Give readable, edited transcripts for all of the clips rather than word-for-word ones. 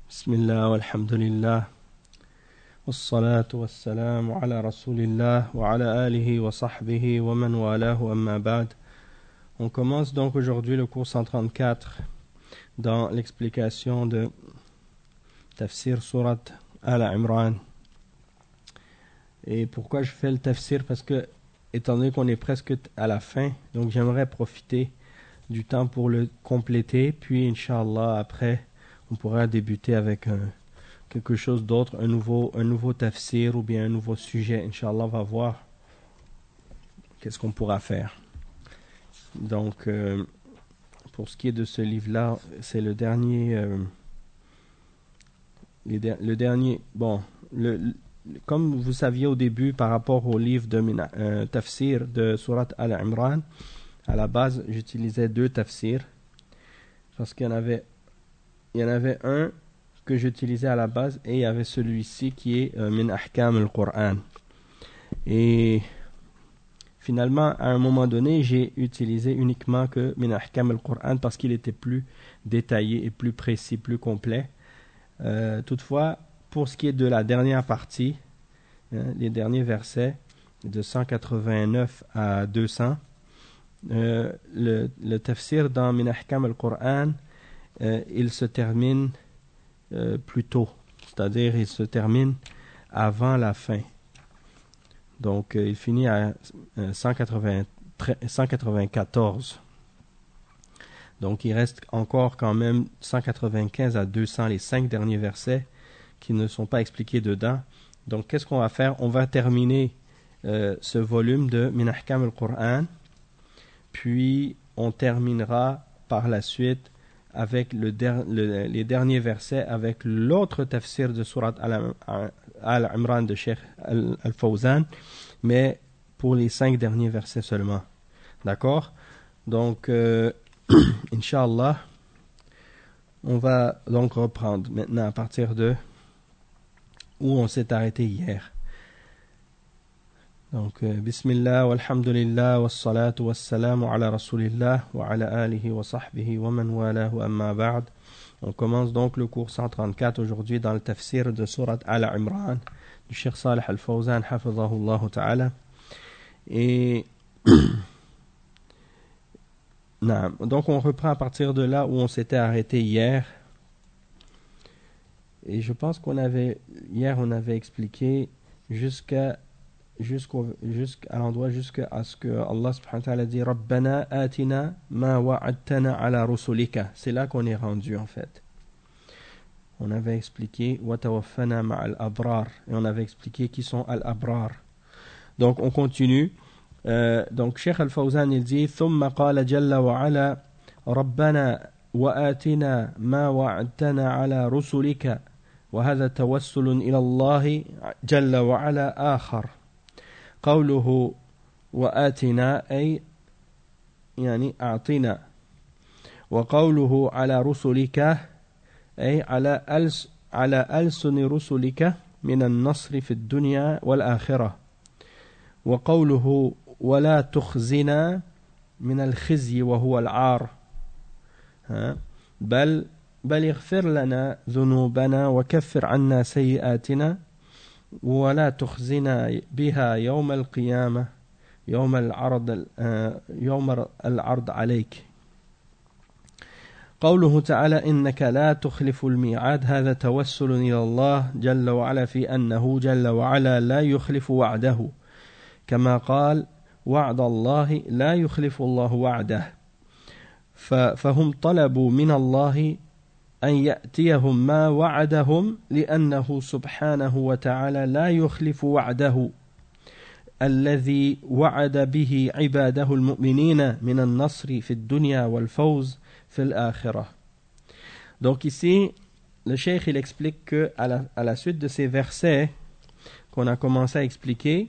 بسم الله والحمد لله والصلاة والسلام على رسول الله وعلى آله وصحبه ومن والاه أما بعد. On commence donc aujourd'hui le cours 134 dans l'explication de Tafsir Surat Al-Imran. Et pourquoi je fais le tafsir? Parce que, étant donné qu'on est presque à la fin, donc j'aimerais profiter du temps pour le compléter, puis Inch'Allah après on pourra débuter avec quelque chose d'autre, un nouveau tafsir ou bien un nouveau sujet. Inch'Allah, on va voir qu'est-ce qu'on pourra faire. Donc, pour ce qui est de ce livre-là, c'est le dernier. Comme vous saviez au début, par rapport au livre de tafsir de Surat Al-Imran, à la base, j'utilisais deux tafsirs parce qu'il y en avait un que j'utilisais à la base et il y avait celui-ci qui est Min Ahkam al-Qur'an. Et finalement, à un moment donné, j'ai utilisé uniquement que Min Ahkam al-Qur'an parce qu'il était plus détaillé et plus précis, plus complet. Toutefois, pour ce qui est de la dernière partie, les derniers versets de 189 à 200, le tafsir dans Min Ahkam al-Qur'an, il se termine plus tôt, c'est-à-dire il se termine avant la fin. Donc il finit à 194. Donc il reste encore quand même 195 à 200, les 5 derniers versets qui ne sont pas expliqués dedans. Donc qu'est-ce qu'on va faire? On va terminer ce volume de Min Ahkam al-Qur'an, puis on terminera par la suite avec les derniers versets avec l'autre tafsir de Surat Al-Imran de Cheikh Al-Fawzan, mais pour les 5 derniers versets seulement. D'accord? Donc, Inch'Allah, on va donc reprendre maintenant à partir de où on s'est arrêté hier. Donc, Bismillah, walhamdulillah, wassalatu wassalamu ala rasulillah, wa ala alihi wa sahbihi wa man walahu amma ba'd. On commence donc le cours 134 aujourd'hui dans le tafsir de Surat Al-Imran du Cheikh Salih Al-Fawzan, hafidhahullah ta'ala. Et donc on reprend à partir de là où on s'était arrêté hier. Et je pense hier on avait expliqué jusqu'à l'endroit jusqu'à ce que Allah subhanahu wa ta'ala dit Rabbana atina ma wa'adtana ala rusulika. C'est là qu'on est rendu en fait. On avait expliqué wa tawaffana ma'al abrar et on avait expliqué qui sont al-abrar. Donc on continue. Donc Cheikh Al-Fawzan il dit thumma qala jalla wa ala Rabbana wa atina ma wa'adtana ala rusulika wa hadha tawassulun ila Allah jalla wa ala akhar. قوله وآتنا أي يعني أعطنا وقوله على رسلك أي على ألسن رسلك من النصر في الدنيا والآخرة وقوله ولا تخزنا من الخزي وهو العار بل اغفر لنا ذنوبنا وكفر عنا سيئاتنا ولا تخزنا بها يوم القيامة يوم العرض عليك. قوله تعالى إنك لا تخلف الميعاد هذا توسل إلى الله جل وعلا في أنه جل وعلا لا يخلف وعده كما قال وعد الله لا يخلف الله وعده فهم طلبوا من الله أن يأتيهم ما وعدهم لأنه سبحانه وتعالى لا يخلف وعده الذي وعد به عباده المؤمنين من النصر في الدنيا والفوز في الآخرة. Donc ici, le cheikh il explique que à la suite de ces versets qu'on a commencé à expliquer,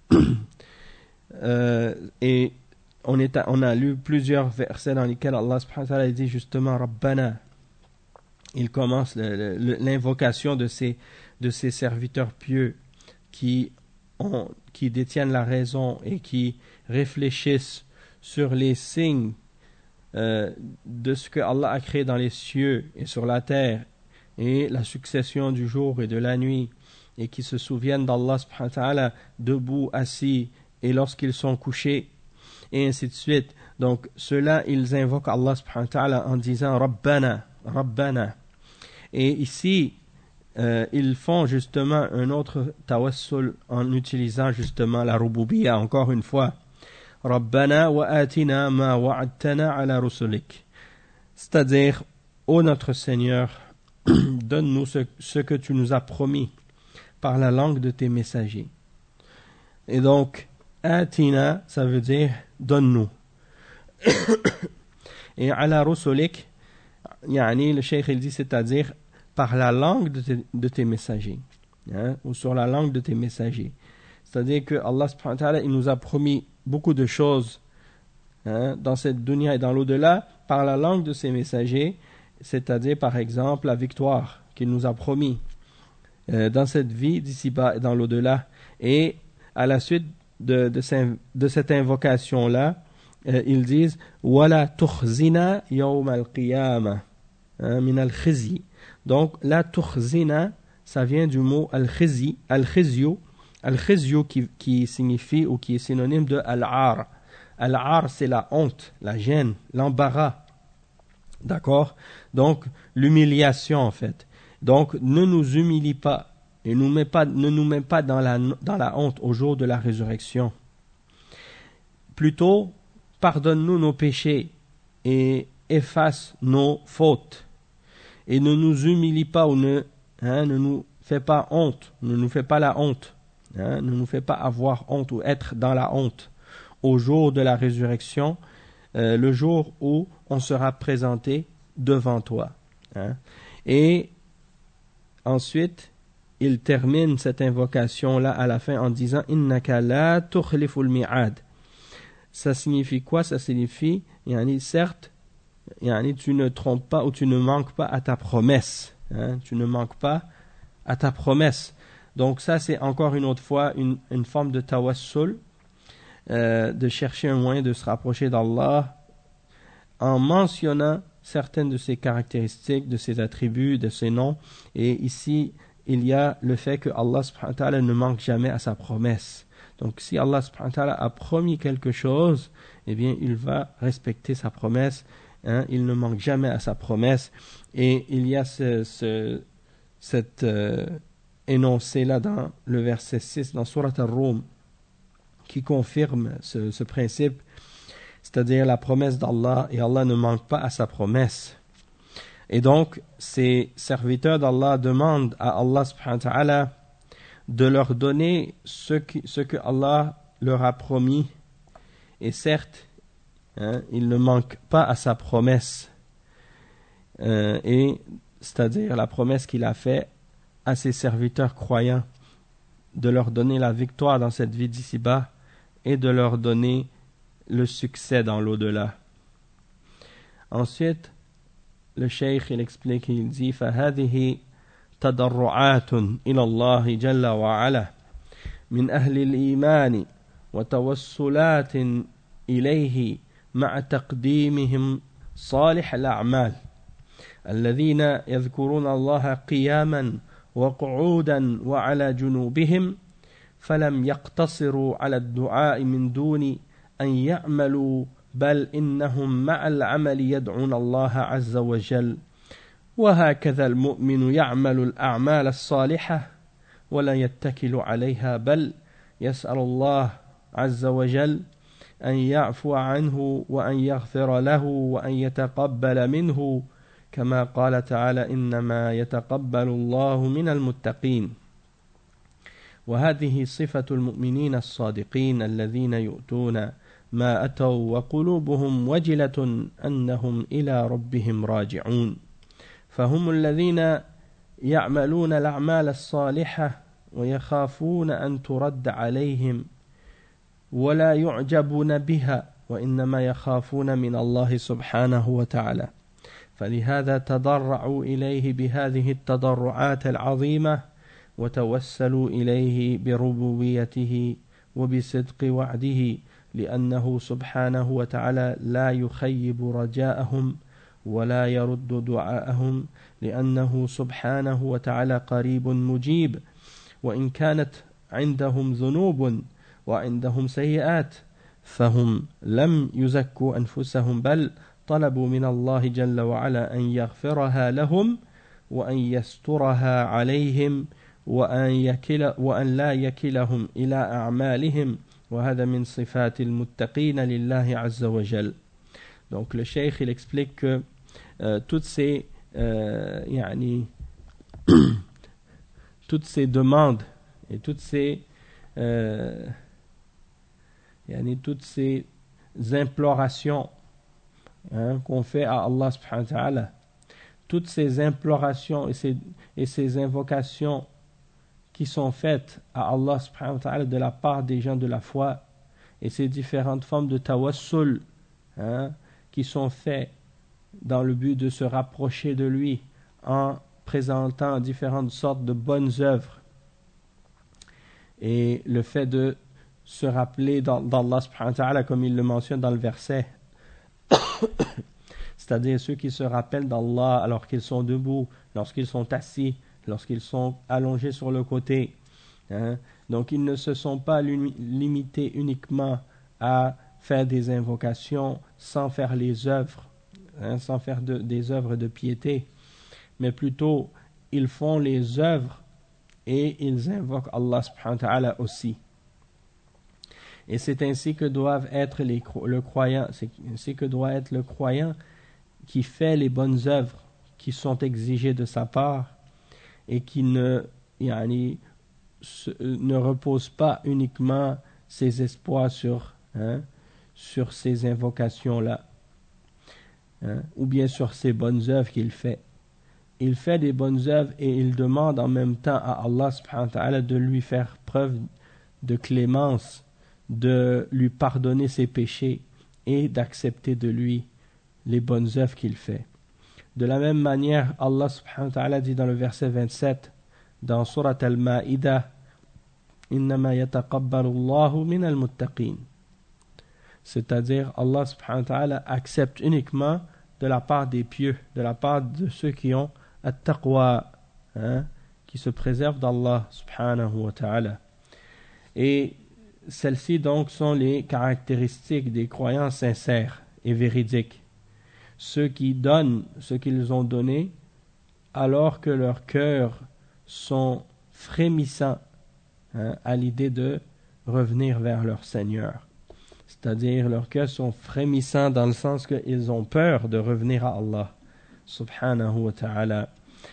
et on a lu plusieurs versets dans lesquels Allah subhanahu wa ta'ala dit justement Rabbana. Il commence l'invocation de ces serviteurs pieux qui détiennent la raison et qui réfléchissent sur les signes de ce que Allah a créé dans les cieux et sur la terre et la succession du jour et de la nuit, et qui se souviennent d'Allah subhanahu wa ta'ala debout, assis, et lorsqu'ils sont couchés, et ainsi de suite. Donc, ceux-là, ils invoquent Allah subhanahu wa ta'ala en disant Rabbana, Rabbana. Et ici, ils font justement un autre tawassul en utilisant justement la rububiyya, encore une fois. Rabbana wa atina ma wa'adtana ala rusulik. C'est-à-dire, ô notre Seigneur, donne-nous ce que tu nous as promis par la langue de tes messagers. Et donc, atina, ça veut dire donne-nous. Et ala rusulik, yani, le cheikh il dit, c'est-à-dire par la langue de tes messagers, hein, ou sur la langue de tes messagers. C'est-à-dire que Allah subhanahu wa ta'ala, il nous a promis beaucoup de choses, hein, dans cette dunya et dans l'au-delà par la langue de ses messagers, c'est-à-dire par exemple la victoire qu'il nous a promis dans cette vie d'ici-bas et dans l'au-delà. Et à la suite de cette invocation-là, ils disent wala tukhzina yawm al-qiyamah min al-khizi. Donc la tukhzina, ça vient du mot al-khizi, al-khizyu qui signifie ou qui est synonyme de al-ar. Al-ar, c'est la honte, la gêne, l'embarras. D'accord? Donc l'humiliation en fait. Donc ne nous humilie pas et ne nous mets pas dans la honte au jour de la résurrection. Plutôt, pardonne-nous nos péchés et efface nos fautes. Et ne nous humilie pas ou ne nous fais pas honte, ne nous fais pas la honte, ne nous fais pas avoir honte ou être dans la honte au jour de la résurrection, le jour où on sera présenté devant toi. Et ensuite, il termine cette invocation-là à la fin en disant « Innaka la tukhliful mi'ad ». Ça signifie quoi? Ça signifie, certes, tu ne trompes pas ou tu ne manques pas à ta promesse. Tu ne manques pas à ta promesse. Donc ça, c'est encore une autre fois une forme de tawassul, de chercher un moyen de se rapprocher d'Allah en mentionnant certaines de ses caractéristiques, de ses attributs, de ses noms. Et ici, il y a le fait que Allah subhanahu wa ta'ala ne manque jamais à sa promesse. Donc si Allah subhanahu wa ta'ala a promis quelque chose, eh bien il va respecter sa promesse. Il ne manque jamais à sa promesse. Et il y a cet énoncé-là dans le verset 6, dans Surat Ar-Rum, qui confirme ce principe, c'est-à-dire la promesse d'Allah, et Allah ne manque pas à sa promesse. Et donc, ces serviteurs d'Allah demandent à Allah subhanahu wa ta'ala de leur donner ce que Allah leur a promis. Et certes, il ne manque pas à sa promesse, et c'est-à-dire la promesse qu'il a faite à ses serviteurs croyants, de leur donner la victoire dans cette vie d'ici-bas et de leur donner le succès dans l'au-delà. Ensuite, le cheikh il explique, il dit فَهَذِهِ تَضَرُّعَاتٌ إِلَى اللَّهِ جَلَّ وَعَلَى مِنْ أَهْلِ الْإِيمَانِ وَتَوَسُّلَاتٍ إِلَيْهِ مع تقديمهم صالح الأعمال الذين يذكرون الله قياما وقعودا وعلى جنوبهم فلم يقتصروا على الدعاء من دون أن يعملوا بل إنهم مع العمل يدعون الله عز وجل وهكذا المؤمن يعمل الأعمال الصالحة ولا يتكل عليها بل يسأل الله عز وجل أن يعفو عنه وأن يغفر له وأن يتقبل منه كما قال تعالى إنما يتقبل الله من المتقين وهذه صفة المؤمنين الصادقين الذين يؤتون ما أتوا وقلوبهم وجلة أنهم إلى ربهم راجعون فهم الذين يعملون الأعمال الصالحة ويخافون أن ترد عليهم ولا يعجبون بها وإنما يخافون من الله سبحانه وتعالى فلهذا تضرعوا إليه بهذه التضرعات العظيمة وتوسلوا إليه بربوبيته وبصدق وعده لأنه سبحانه وتعالى لا يخيب رجاءهم ولا يرد دعاءهم لأنه سبحانه وتعالى قريب مجيب وإن كانت عندهم ذنوب وعندهم سيئات فهم لم يزكوا أنفسهم بل طلبوا من الله جل وعلا أن يغفرها لهم وأن يسترها عليهم وأن لا يكلهم إلى أعمالهم وهذا من صفات المتقين لله عز وجل. Donc le cheikh il explique que toutes ces toutes ces demandes et toutes ces implorations qu'on fait à Allah subhanahu wa ta'ala, toutes ces implorations et ces invocations qui sont faites à Allah subhanahu wa ta'ala de la part des gens de la foi et ces différentes formes de tawassul qui sont faites dans le but de se rapprocher de lui en présentant différentes sortes de bonnes œuvres et le fait de se rappeler d'Allah subhanahu wa ta'ala comme il le mentionne dans le verset c'est-à-dire ceux qui se rappellent d'Allah alors qu'ils sont debout, lorsqu'ils sont assis, lorsqu'ils sont allongés sur le côté. Donc ils ne se sont pas limités uniquement à faire des invocations sans faire les œuvres, sans faire des œuvres de piété, mais plutôt ils font les œuvres et ils invoquent Allah subhanahu wa ta'ala aussi. Et c'est ainsi que doivent être le croyant, c'est ainsi que doit être le croyant qui fait les bonnes œuvres qui sont exigées de sa part et qui ne repose pas uniquement ses espoirs sur ces invocations-là, ou bien sur ces bonnes œuvres qu'il fait. Il fait des bonnes œuvres et il demande en même temps à Allah subhanahu wa ta'ala de lui faire preuve de clémence, de lui pardonner ses péchés et d'accepter de lui les bonnes œuvres qu'il fait. De la même manière, Allah subhanahu wa ta'ala dit dans le verset 27 dans Surat Al-Ma'idah Innama yataqabbalu Allahu min al-muttaqin, c'est-à-dire Allah subhanahu wa ta'ala accepte uniquement de la part des pieux, de la part de ceux qui ont at-taqwa, qui se préservent d'Allah subhanahu wa ta'ala. Et celles-ci donc sont les caractéristiques des croyants sincères et véridiques, ceux qui donnent ce qu'ils ont donné alors que leurs cœurs sont frémissants à l'idée de revenir vers leur Seigneur. C'est-à-dire leurs cœurs sont frémissants dans le sens qu'ils ont peur de revenir à Allah subhanahu wa ta'ala.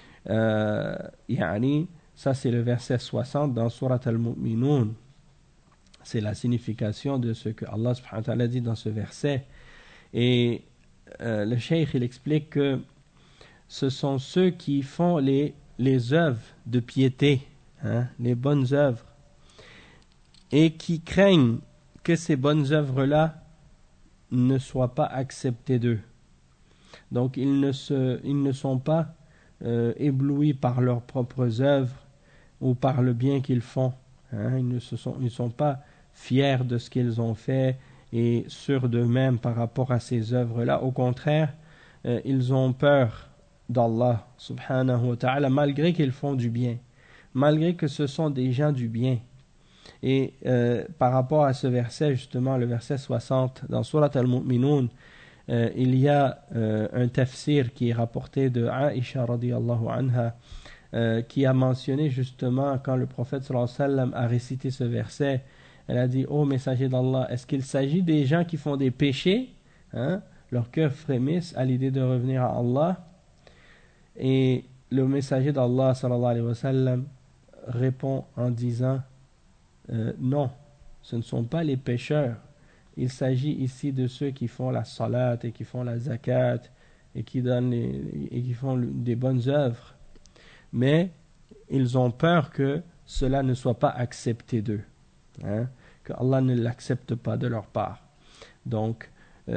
Ça c'est le verset 60 dans Surat Al-Mu'minun. C'est la signification de ce que Allah subhanahu wa ta'ala dit dans ce verset. Et le cheikh il explique que ce sont ceux qui font les œuvres de piété, les bonnes œuvres, et qui craignent que ces bonnes œuvres-là ne soient pas acceptées d'eux. Donc ils ne sont pas éblouis par leurs propres œuvres ou par le bien qu'ils font. Ils ne sont pas fiers de ce qu'ils ont fait et sûrs d'eux-mêmes par rapport à ces œuvres-là. Au contraire, ils ont peur d'Allah subhanahu wa ta'ala malgré qu'ils font du bien, malgré que ce sont des gens du bien. Et par rapport à ce verset, justement, le verset 60 dans Surat Al-Mu'minun, il y a un tafsir qui est rapporté de Aïcha radiyallahu anha, qui a mentionné justement quand le prophète sallallahu alayhi wa sallam a récité ce verset, elle a dit: ô messager d'Allah, est-ce qu'il s'agit des gens qui font des péchés, leur cœur frémisse à l'idée de revenir à Allah? Et le messager d'Allah sallallahu alayhi wa sallam répond en disant: non, ce ne sont pas les pécheurs. Il s'agit ici de ceux qui font la salat et qui font la zakat et qui font des bonnes œuvres. Mais ils ont peur que cela ne soit pas accepté d'eux, que Allah ne l'accepte pas de leur part. Donc,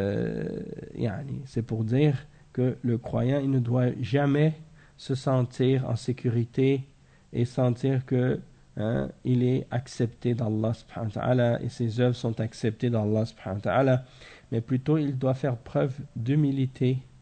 c'est pour dire que le croyant, il ne doit jamais se sentir en sécurité et sentir que il est accepté d'Allah subhanahu wa ta'ala et ses œuvres sont acceptées d'Allah subhanahu wa ta'ala, mais plutôt il doit faire preuve d'humilité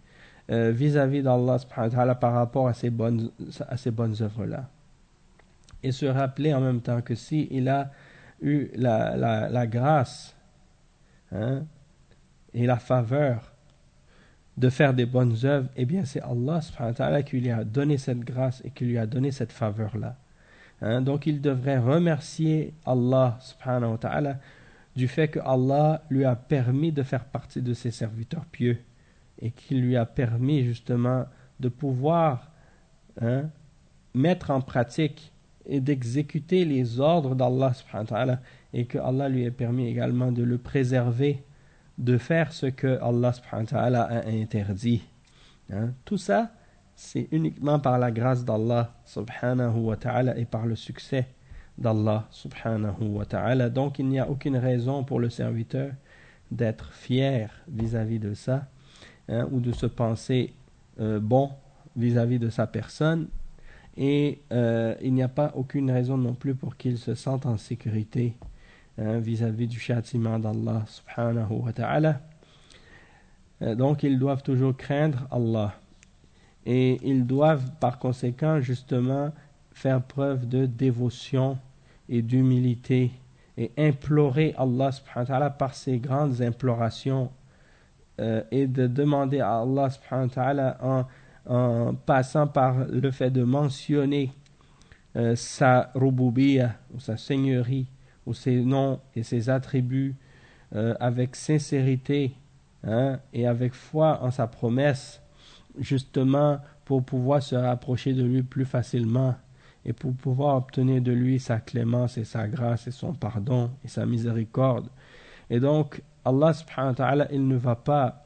vis-à-vis d'Allah subhanahu wa ta'ala par rapport à ces bonnes œuvres-là. Et se rappeler en même temps que si il a eu la grâce, hein, et la faveur de faire des bonnes œuvres, eh bien c'est Allah subhanahu wa ta'ala qui lui a donné cette grâce et qui lui a donné cette faveur-là. Hein, donc il devrait remercier Allah subhanahu wa ta'ala du fait que Allah lui a permis de faire partie de ses serviteurs pieux et qu'il lui a permis justement de pouvoir, hein, mettre en pratique et d'exécuter les ordres d'Allah subhanahu wa ta'ala, et que Allah lui ait permis également de le préserver de faire ce que Allah subhanahu wa ta'ala a interdit. Hein? Tout ça, c'est uniquement par la grâce d'Allah subhanahu wa ta'ala et par le succès d'Allah subhanahu wa ta'ala. Donc il n'y a aucune raison pour le serviteur d'être fier vis-à-vis de ça, hein, ou de se penser bon vis-à-vis de sa personne, et il n'y a pas aucune raison non plus pour qu'il se sente en sécurité, hein, vis-à-vis du châtiment d'Allah subhanahu wa ta'ala. Donc ils doivent toujours craindre Allah, et ils doivent par conséquent justement faire preuve de dévotion et d'humilité et implorer Allah subhanahu wa ta'ala par ces grandes implorations, et de demander à Allah subhanahu wa ta'ala en passant par le fait de mentionner sa rububiyya ou sa seigneurie ou ses noms et ses attributs avec sincérité, hein, et avec foi en sa promesse, justement pour pouvoir se rapprocher de lui plus facilement et pour pouvoir obtenir de lui sa clémence et sa grâce et son pardon et sa miséricorde. Et donc Allah subhanahu wa ta'ala, il ne va pas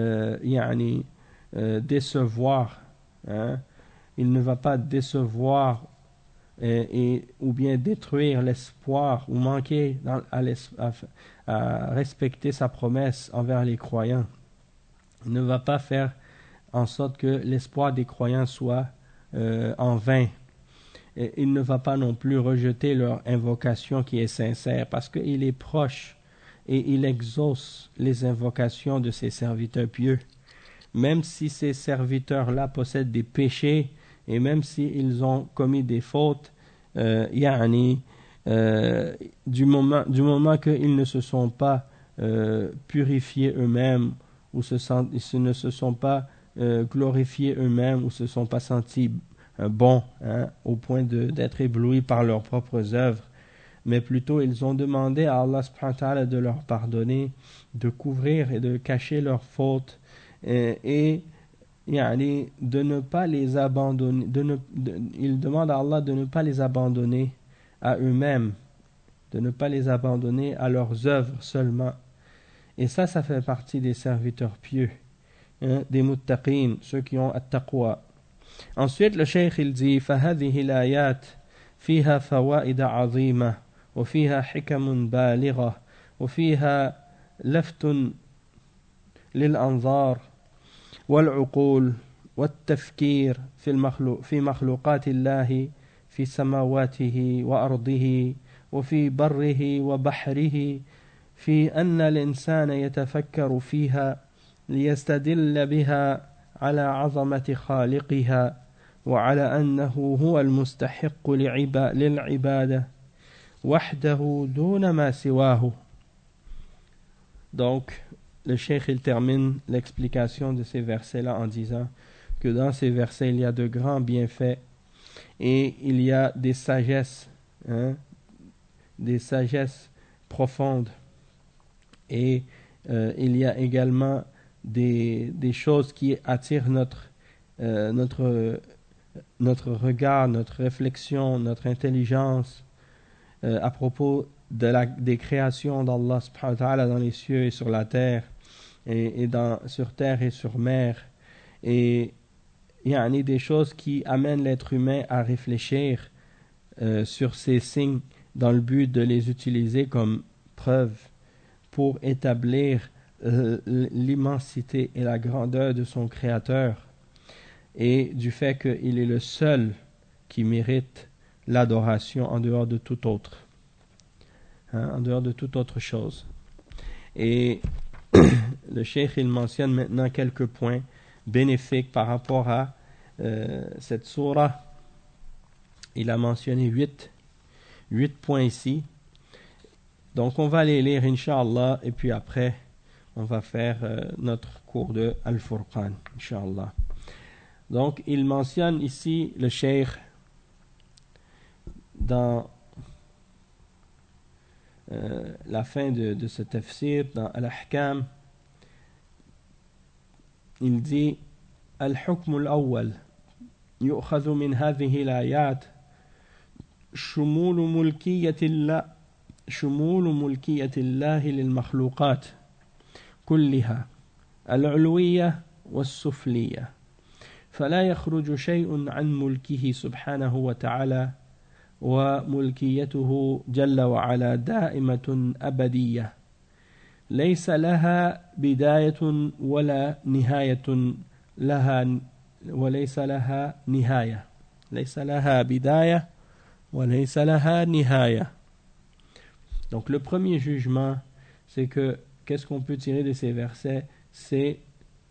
décevoir, hein? Il ne va pas décevoir ou bien détruire l'espoir ou manquer à respecter sa promesse envers les croyants. Il ne va pas faire en sorte que l'espoir des croyants soit en vain. Et il ne va pas non plus rejeter leur invocation qui est sincère, parce qu'il est proche et il exauce les invocations de ses serviteurs pieux. Même si ces serviteurs-là possèdent des péchés et même s'ils ont commis des fautes, du moment qu'ils ne se sont pas purifiés eux-mêmes ou ils ne se sont pas glorifiés eux-mêmes ou se sont pas sentis bons, hein, au point d'être éblouis par leurs propres œuvres, mais plutôt ils ont demandé à Allah subhanahu wa ta'ala de leur pardonner, de couvrir et de cacher leurs fautes, et de ne pas les abandonner, ils demandent à Allah de ne pas les abandonner à eux-mêmes, de ne pas les abandonner à leurs œuvres seulement. Et ça fait partie des serviteurs pieux, hein, des muttaqin, ceux qui ont at-taqwa. Ensuite, le cheikh il dit فهذه الآيات فيها فوائد عظيمة وفيها حكم بالغة وفيها لفت للأنظار والعقول والتفكير في مخلوقات الله في سماواته وأرضه وفي بره وبحره في أن الإنسان يتفكر فيها ليستدل بها على عظمة خالقها وعلى أنه هو المستحق للعبادة وحده دون ما سواه. Donc, le cheikh il termine l'explication de ces versets-là en disant que dans ces versets il y a de grands bienfaits et il y a des sagesses, hein, des sagesses profondes, et il y a également des choses qui attirent notre regard, notre réflexion, notre intelligence à propos des créations d'Allah subhanahu wa ta'ala dans les cieux et sur la terre, et sur terre et sur mer, et il y a des choses qui amènent l'être humain à réfléchir sur ces signes dans le but de les utiliser comme preuve pour établir l'immensité et la grandeur de son Créateur, et du fait qu'il est le seul qui mérite l'adoration en dehors de tout autre, hein, en dehors de toute autre chose. Et le cheikh il mentionne maintenant quelques points bénéfiques par rapport à cette sourate. Il a mentionné 8 points ici. Donc on va les lire, Inch'Allah, et puis après, on va faire notre cours de Al-Furqan, Inch'Allah. Donc, il mentionne ici le cheikh dans la fin de ce tafsir, dans Al-Ahkam. Il dit Al-Hukm al-Awwal يؤخذ من هذه الآيات شمول ملكية الله للمخلوقات كلها العلوية والسفلية فلا يخرج شيء عن ملكه سبحانه وتعالى وملكيته جل وعلا دائمة أبدية ليس لها بداية ولا نهاية وليس لها نهاية ليس لها بداية وليس لها نهاية. Donc le premier jugement, c'est que qu'est-ce qu'on peut tirer de ces versets, c'est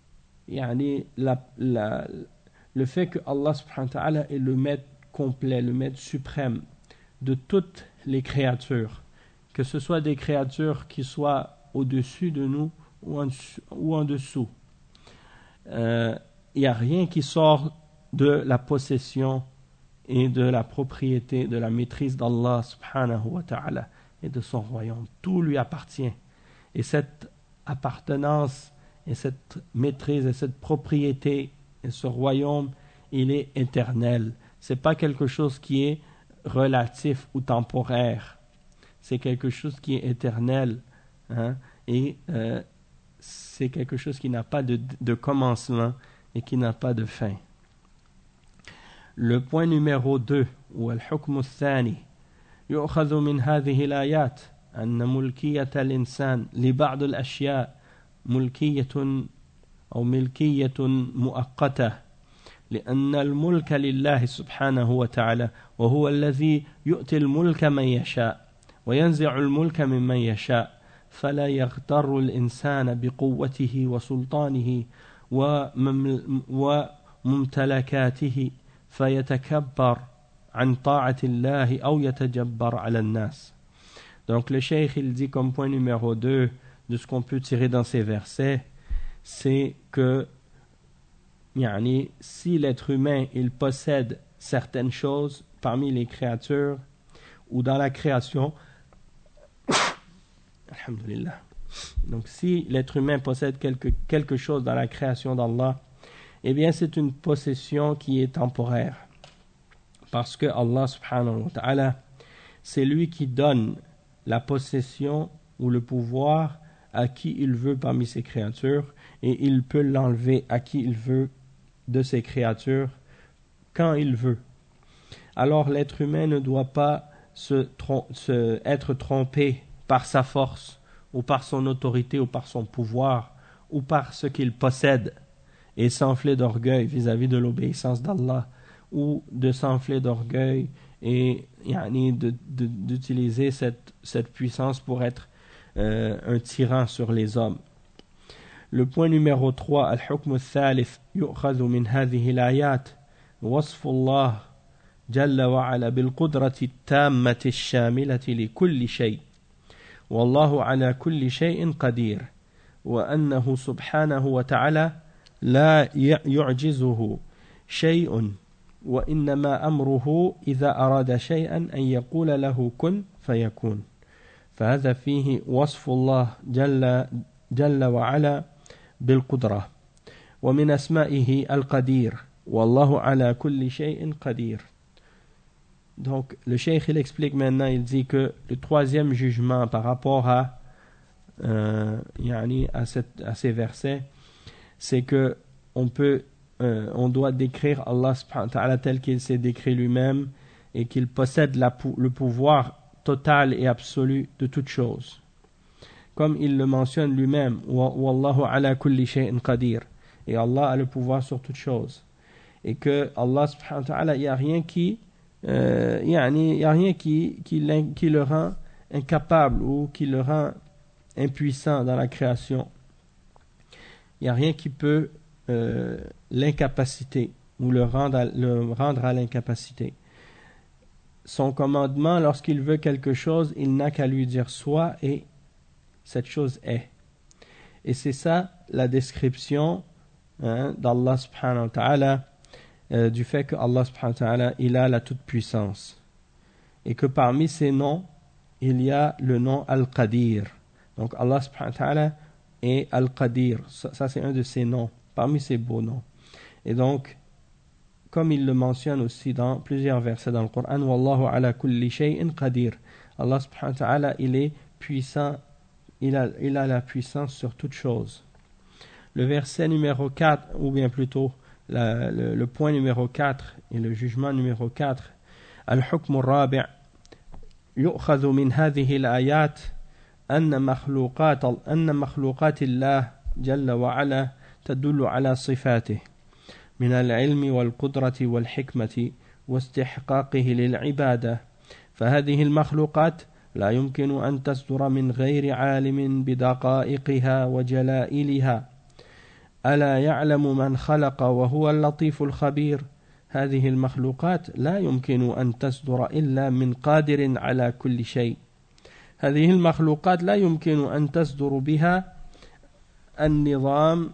le fait que Allah subhanahu wa ta'ala est le maître complet, le maître suprême de toutes les créatures, que ce soit des créatures qui soient au-dessus de nous ou en dessous. Il n'y a rien qui sort de la possession et de la propriété, de la maîtrise d'Allah subhanahu wa ta'ala et de son royaume. Tout lui appartient. Et cette appartenance et cette maîtrise et cette propriété et ce royaume, il est éternel. C'est pas quelque chose qui est relatif ou temporaire. C'est quelque chose qui est éternel. Et c'est quelque chose qui n'a pas de commencement et qui n'a pas de fin. Le point numéro 2, ou al-hukm al-thani, يؤخذ من هذه الآيات أن ملكية الإنسان لبعض الأشياء ملكية مؤقتة لأن الملك لله سبحانه وتعالى وهو الذي يؤتي الملك من يشاء وينزع الملك ممن يشاء فلا يغتر الإنسان بقوته وسلطانه وممتلكاته فيتكبر عن طاعة الله أو يتجبر على الناس. Donc le cheikh il dit comme point numéro 2 de ce qu'on peut tirer dans ces versets, c'est que si l'être humain il possède certaines choses parmi les créatures ou dans la création, alhamdulillah. Donc si l'être humain possède quelque chose dans la création d'Allah, eh bien c'est une possession qui est temporaire. Parce que Allah subhanahu wa ta'ala, c'est lui qui donne la possession ou le pouvoir à qui il veut parmi ses créatures, et il peut l'enlever à qui il veut de ses créatures quand il veut. Alors l'être humain ne doit pas être trompé par sa force ou par son autorité ou par son pouvoir ou par ce qu'il possède et s'enfler d'orgueil vis-à-vis de l'obéissance d'Allah, ou de s'enfler d'orgueil et d'utiliser cette puissance pour être un tyran sur les hommes. Le point numéro 3, al-hukm al-thalith yu'khadhu min hadhihi al-ayat wasf Allah jalla wa ala bil qudrati at-tammati ash-shamilati li kulli shay wallahu ala kulli shay'in qadir wa annahu subhanahu wa ta'ala la yu'jizuhu shay'un وإنما أمره إذا أراد شيئا أن يقول له كن فيكون فهذا فيه وصف الله جل وعلا بالقدرة ومن أسمائه القدير والله على كل شيء قدير. Donc le cheikh il explique maintenant, il dit que le troisième jugement par rapport à ces versets, c'est que on doit décrire Allah subhanahu wa ta'ala tel qu'il s'est décrit lui-même et qu'il possède le pouvoir total et absolu de toutes choses. Comme il le mentionne lui-même, Wallahu ala kulli shay'in qadir, et Allah a le pouvoir sur toutes choses. Et que Allah subhanahu wa ta'ala, il n'y a rien qui le rend incapable ou qui le rend impuissant dans la création. Il n'y a rien qui peut l'incapacité ou le rendre à l'incapacité. Son commandement, lorsqu'il veut quelque chose, il n'a qu'à lui dire soit et cette chose est. Et c'est ça la description d'Allah subhanahu wa ta'ala, du fait que Allah subhanahu wa ta'ala, il a la toute-puissance. Et que parmi ses noms, il y a le nom Al-Qadir. Donc Allah subhanahu wa ta'ala est Al-Qadir. Ça c'est un de ses noms, parmi ses beaux noms. Et donc, comme il le mentionne aussi dans plusieurs versets dans le Coran, Wallahu ala kulli shay'in qadir. Allah subhanahu wa ta'ala, il est puissant, il a la puissance sur toute chose. Le verset numéro 4, ou bien plutôt le point numéro 4 et le jugement numéro 4, Al-Hukm al-Rabi' يؤخذ من هذه الآيات أن مخلوقات الله جل وعلا تدل على صفاته من العلم والقدرة والحكمة واستحقاقه للعبادة فهذه المخلوقات لا يمكن أن تصدر من غير عالم بدقائقها وجلائلها ألا يعلم من خلق وهو اللطيف الخبير هذه المخلوقات لا يمكن أن تصدر إلا من قادر على كل شيء هذه المخلوقات لا يمكن أن تصدر بها النظام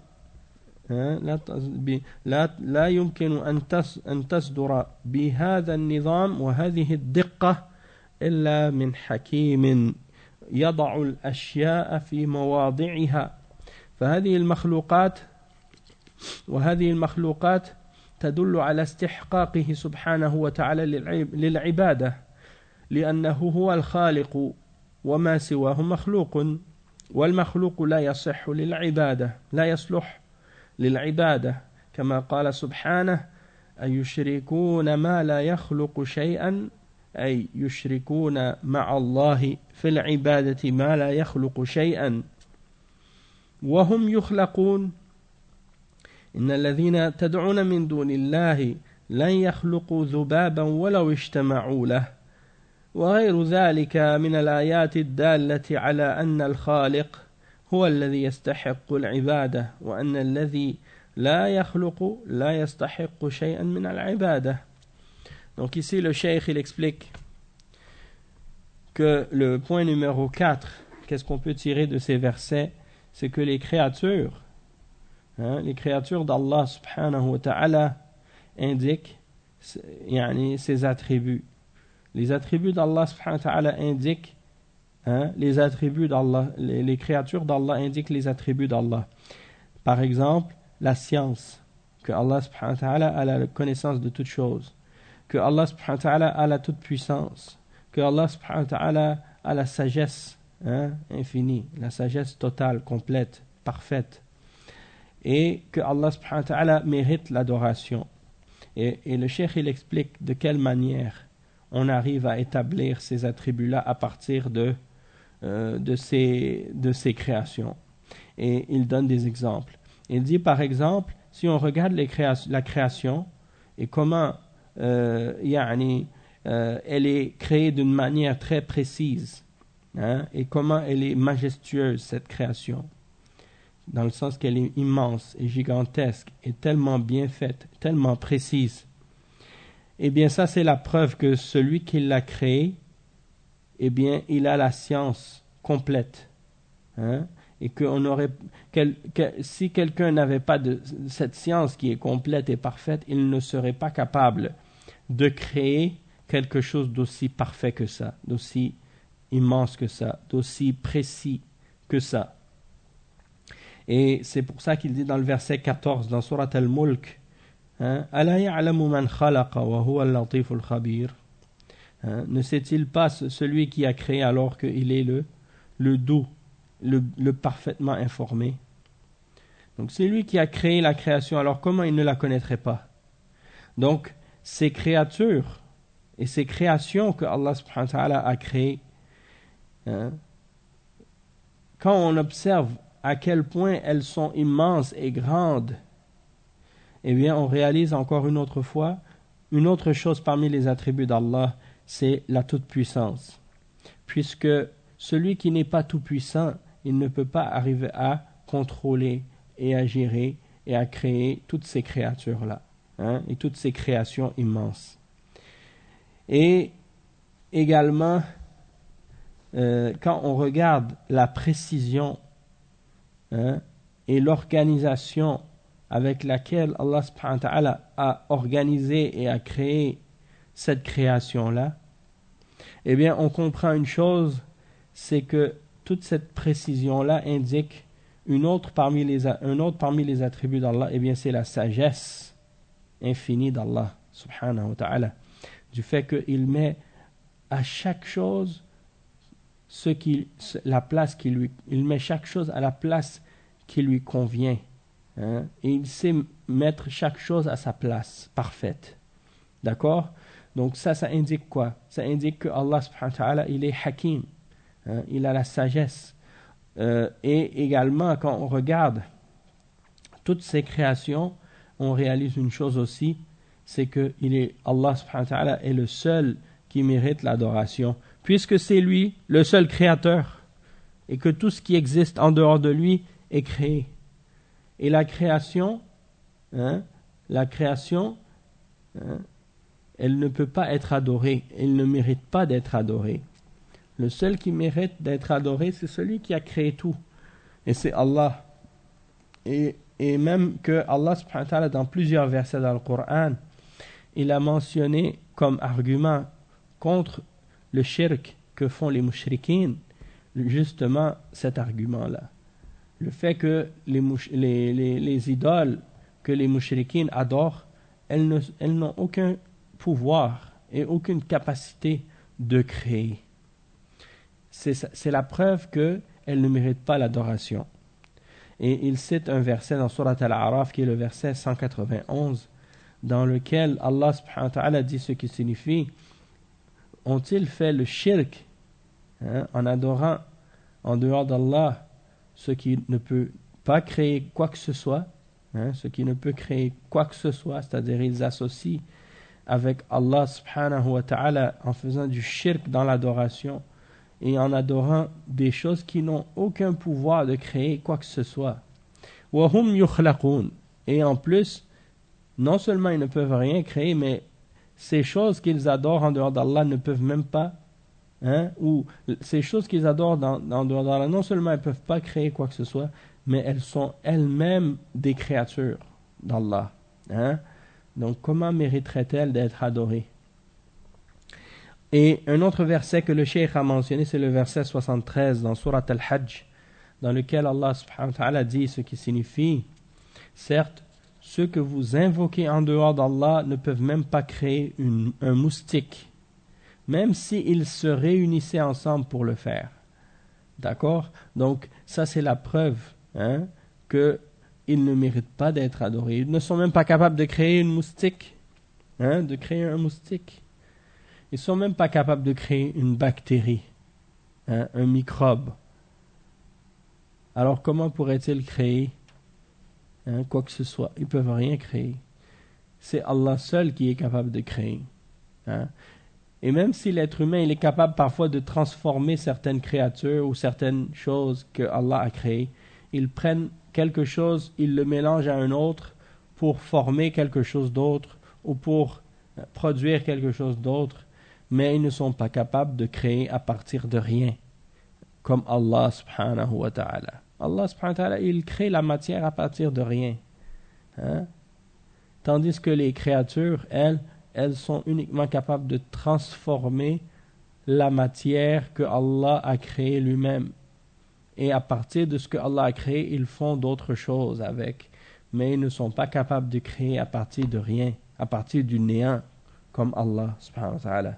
لا يمكن أن تصدر بهذا النظام وهذه الدقة إلا من حكيم يضع الأشياء في مواضعها فهذه المخلوقات تدل على استحقاقه سبحانه وتعالى للعبادة لأنه هو الخالق وما سواه مخلوق والمخلوق لا يصح للعبادة كما قال سبحانه أيشركون ما لا يخلق شيئا أي يشركون مع الله في العبادة ما لا يخلق شيئا وهم يخلقون إن الذين تدعون من دون الله لن يخلقوا ذبابا ولو اجتمعوا له وغير ذلك من الآيات الدالة على أن الخالق هو الذي يستحق العبادة وأن الذي لا يخلق لا يستحق شيئا من العبادة. Donc ici le cheikh il explique que le point numéro 4, qu'est-ce qu'on peut tirer de ces versets, c'est que les créatures d'Allah subhanahu wa ta'ala indiquent ses attributs. Les attributs d'Allah subhanahu wa ta'ala indiquent les attributs d'Allah. Les créatures d'Allah indiquent les attributs d'Allah. Par exemple, la science, que Allah subhanahu wa ta'ala a la connaissance de toutes choses, que Allah subhanahu wa ta'ala a la toute puissance, que Allah subhanahu wa ta'ala a la sagesse infinie, la sagesse totale, complète, parfaite, et que Allah subhanahu wa ta'ala mérite l'adoration. Et le cheikh il explique de quelle manière on arrive à établir ces attributs-là à partir de ces créations. Et il donne des exemples. Il dit par exemple, si on regarde la création et comment elle est créée d'une manière très précise, et comment elle est majestueuse cette création, dans le sens qu'elle est immense et gigantesque et tellement bien faite, tellement précise. Eh bien ça c'est la preuve que celui qui l'a créé, eh bien il a la science complète, et si quelqu'un n'avait pas de cette science qui est complète et parfaite, il ne serait pas capable de créer quelque chose d'aussi parfait que ça, d'aussi immense que ça, d'aussi précis que ça. Et c'est pour ça qu'il dit dans le verset 14 dans Surat Al-Mulk, Ala ya'lamu man khalaqa wa huwa al-latif al-khabir. Ne sait-il pas celui qui a créé alors qu'il est le doux, le parfaitement informé? Donc c'est lui qui a créé la création, alors comment il ne la connaîtrait pas? Donc ces créatures et ces créations que Allah subhanahu wa ta'ala a créées, quand on observe à quel point elles sont immenses et grandes, eh bien on réalise encore une autre fois une autre chose parmi les attributs d'Allah, c'est la toute-puissance. Puisque celui qui n'est pas tout-puissant, il ne peut pas arriver à contrôler et à gérer et a créé toutes ces créatures-là, et toutes ces créations immenses. Et également, quand on regarde la précision et l'organisation avec laquelle Allah subhanahu wa ta'ala a organisé et a créé cette création-là, eh bien on comprend une chose, c'est que toute cette précision-là indique un autre parmi les attributs d'Allah, eh bien c'est la sagesse infinie d'Allah subhanahu wa ta'ala, du fait qu'il met à chaque chose il met chaque chose à la place qui lui convient, et il sait mettre chaque chose à sa place parfaite. D'accord? Donc ça indique quoi? Ça indique que Allah subhanahu wa ta'ala, il est hakim, il a la sagesse. Et également, quand on regarde toutes ces créations, on réalise une chose aussi, c'est que Allah subhanahu wa ta'ala est le seul qui mérite l'adoration, puisque c'est lui le seul créateur, et que tout ce qui existe en dehors de lui est créé. Et la création, elle ne peut pas être adorée, elle ne mérite pas d'être adorée. Le seul qui mérite d'être adoré, c'est celui qui a créé tout, et c'est Allah. Et même que Allah subhanahu wa ta'ala, dans plusieurs versets dans le Coran, il a mentionné comme argument contre le shirk que font les mushrikines, justement cet argument-là. Le fait que les idoles que les mushrikines adorent, elles n'ont aucun pouvoir et aucune capacité de créer. C'est la preuve qu'elles ne méritent pas l'adoration. Et il cite un verset dans Surat Al-A'raf, qui est le verset 191, dans lequel Allah subhanahu wa ta'ala dit ce qui signifie: ont-ils fait le shirk en adorant en dehors d'Allah ce qui ne peut pas créer quoi que ce soit, ce qui ne peut créer quoi que ce soit, c'est-à-dire ils associent avec Allah subhanahu wa ta'ala en faisant du shirk dans l'adoration et en adorant des choses qui n'ont aucun pouvoir de créer quoi que ce soit. وَهُمْ يُخْلَقُونَ. Et en plus, non seulement ils ne peuvent rien créer, mais ces choses qu'ils adorent en dehors d'Allah ne peuvent même pas, ou ces choses qu'ils adorent en dehors d'Allah, non seulement elles ne peuvent pas créer quoi que ce soit, mais elles sont elles-mêmes des créatures d'Allah. Donc comment mériteraient-elles d'être adorées? Et un autre verset que le cheikh a mentionné, c'est le verset 73 dans Surat Al-Hajj, dans lequel Allah subhanahu wa ta'ala dit ce qui signifie: certes, ceux que vous invoquez en dehors d'Allah ne peuvent même pas créer un moustique, même s'ils se réunissaient ensemble pour le faire. D'accord? Donc ça c'est la preuve qu'ils ne méritent pas d'être adorés. Ils ne sont même pas capables de créer une moustique, de créer un moustique. Ils ne sont même pas capables de créer une bactérie, un microbe. Alors comment pourraient-ils créer quoi que ce soit? Ils ne peuvent rien créer. C'est Allah seul qui est capable de créer. Et même si l'être humain il est capable parfois de transformer certaines créatures ou certaines choses que Allah a créées, ils prennent quelque chose, ils le mélangent à un autre pour former quelque chose d'autre ou pour produire quelque chose d'autre, mais ils ne sont pas capables de créer à partir de rien, comme Allah subhanahu wa ta'ala. Allah subhanahu wa ta'ala, il crée la matière à partir de rien. Tandis que les créatures, elles sont uniquement capables de transformer la matière que Allah a créée lui-même. Et à partir de ce que Allah a créé, ils font d'autres choses avec. Mais ils ne sont pas capables de créer à partir de rien, à partir du néant, comme Allah subhanahu wa ta'ala.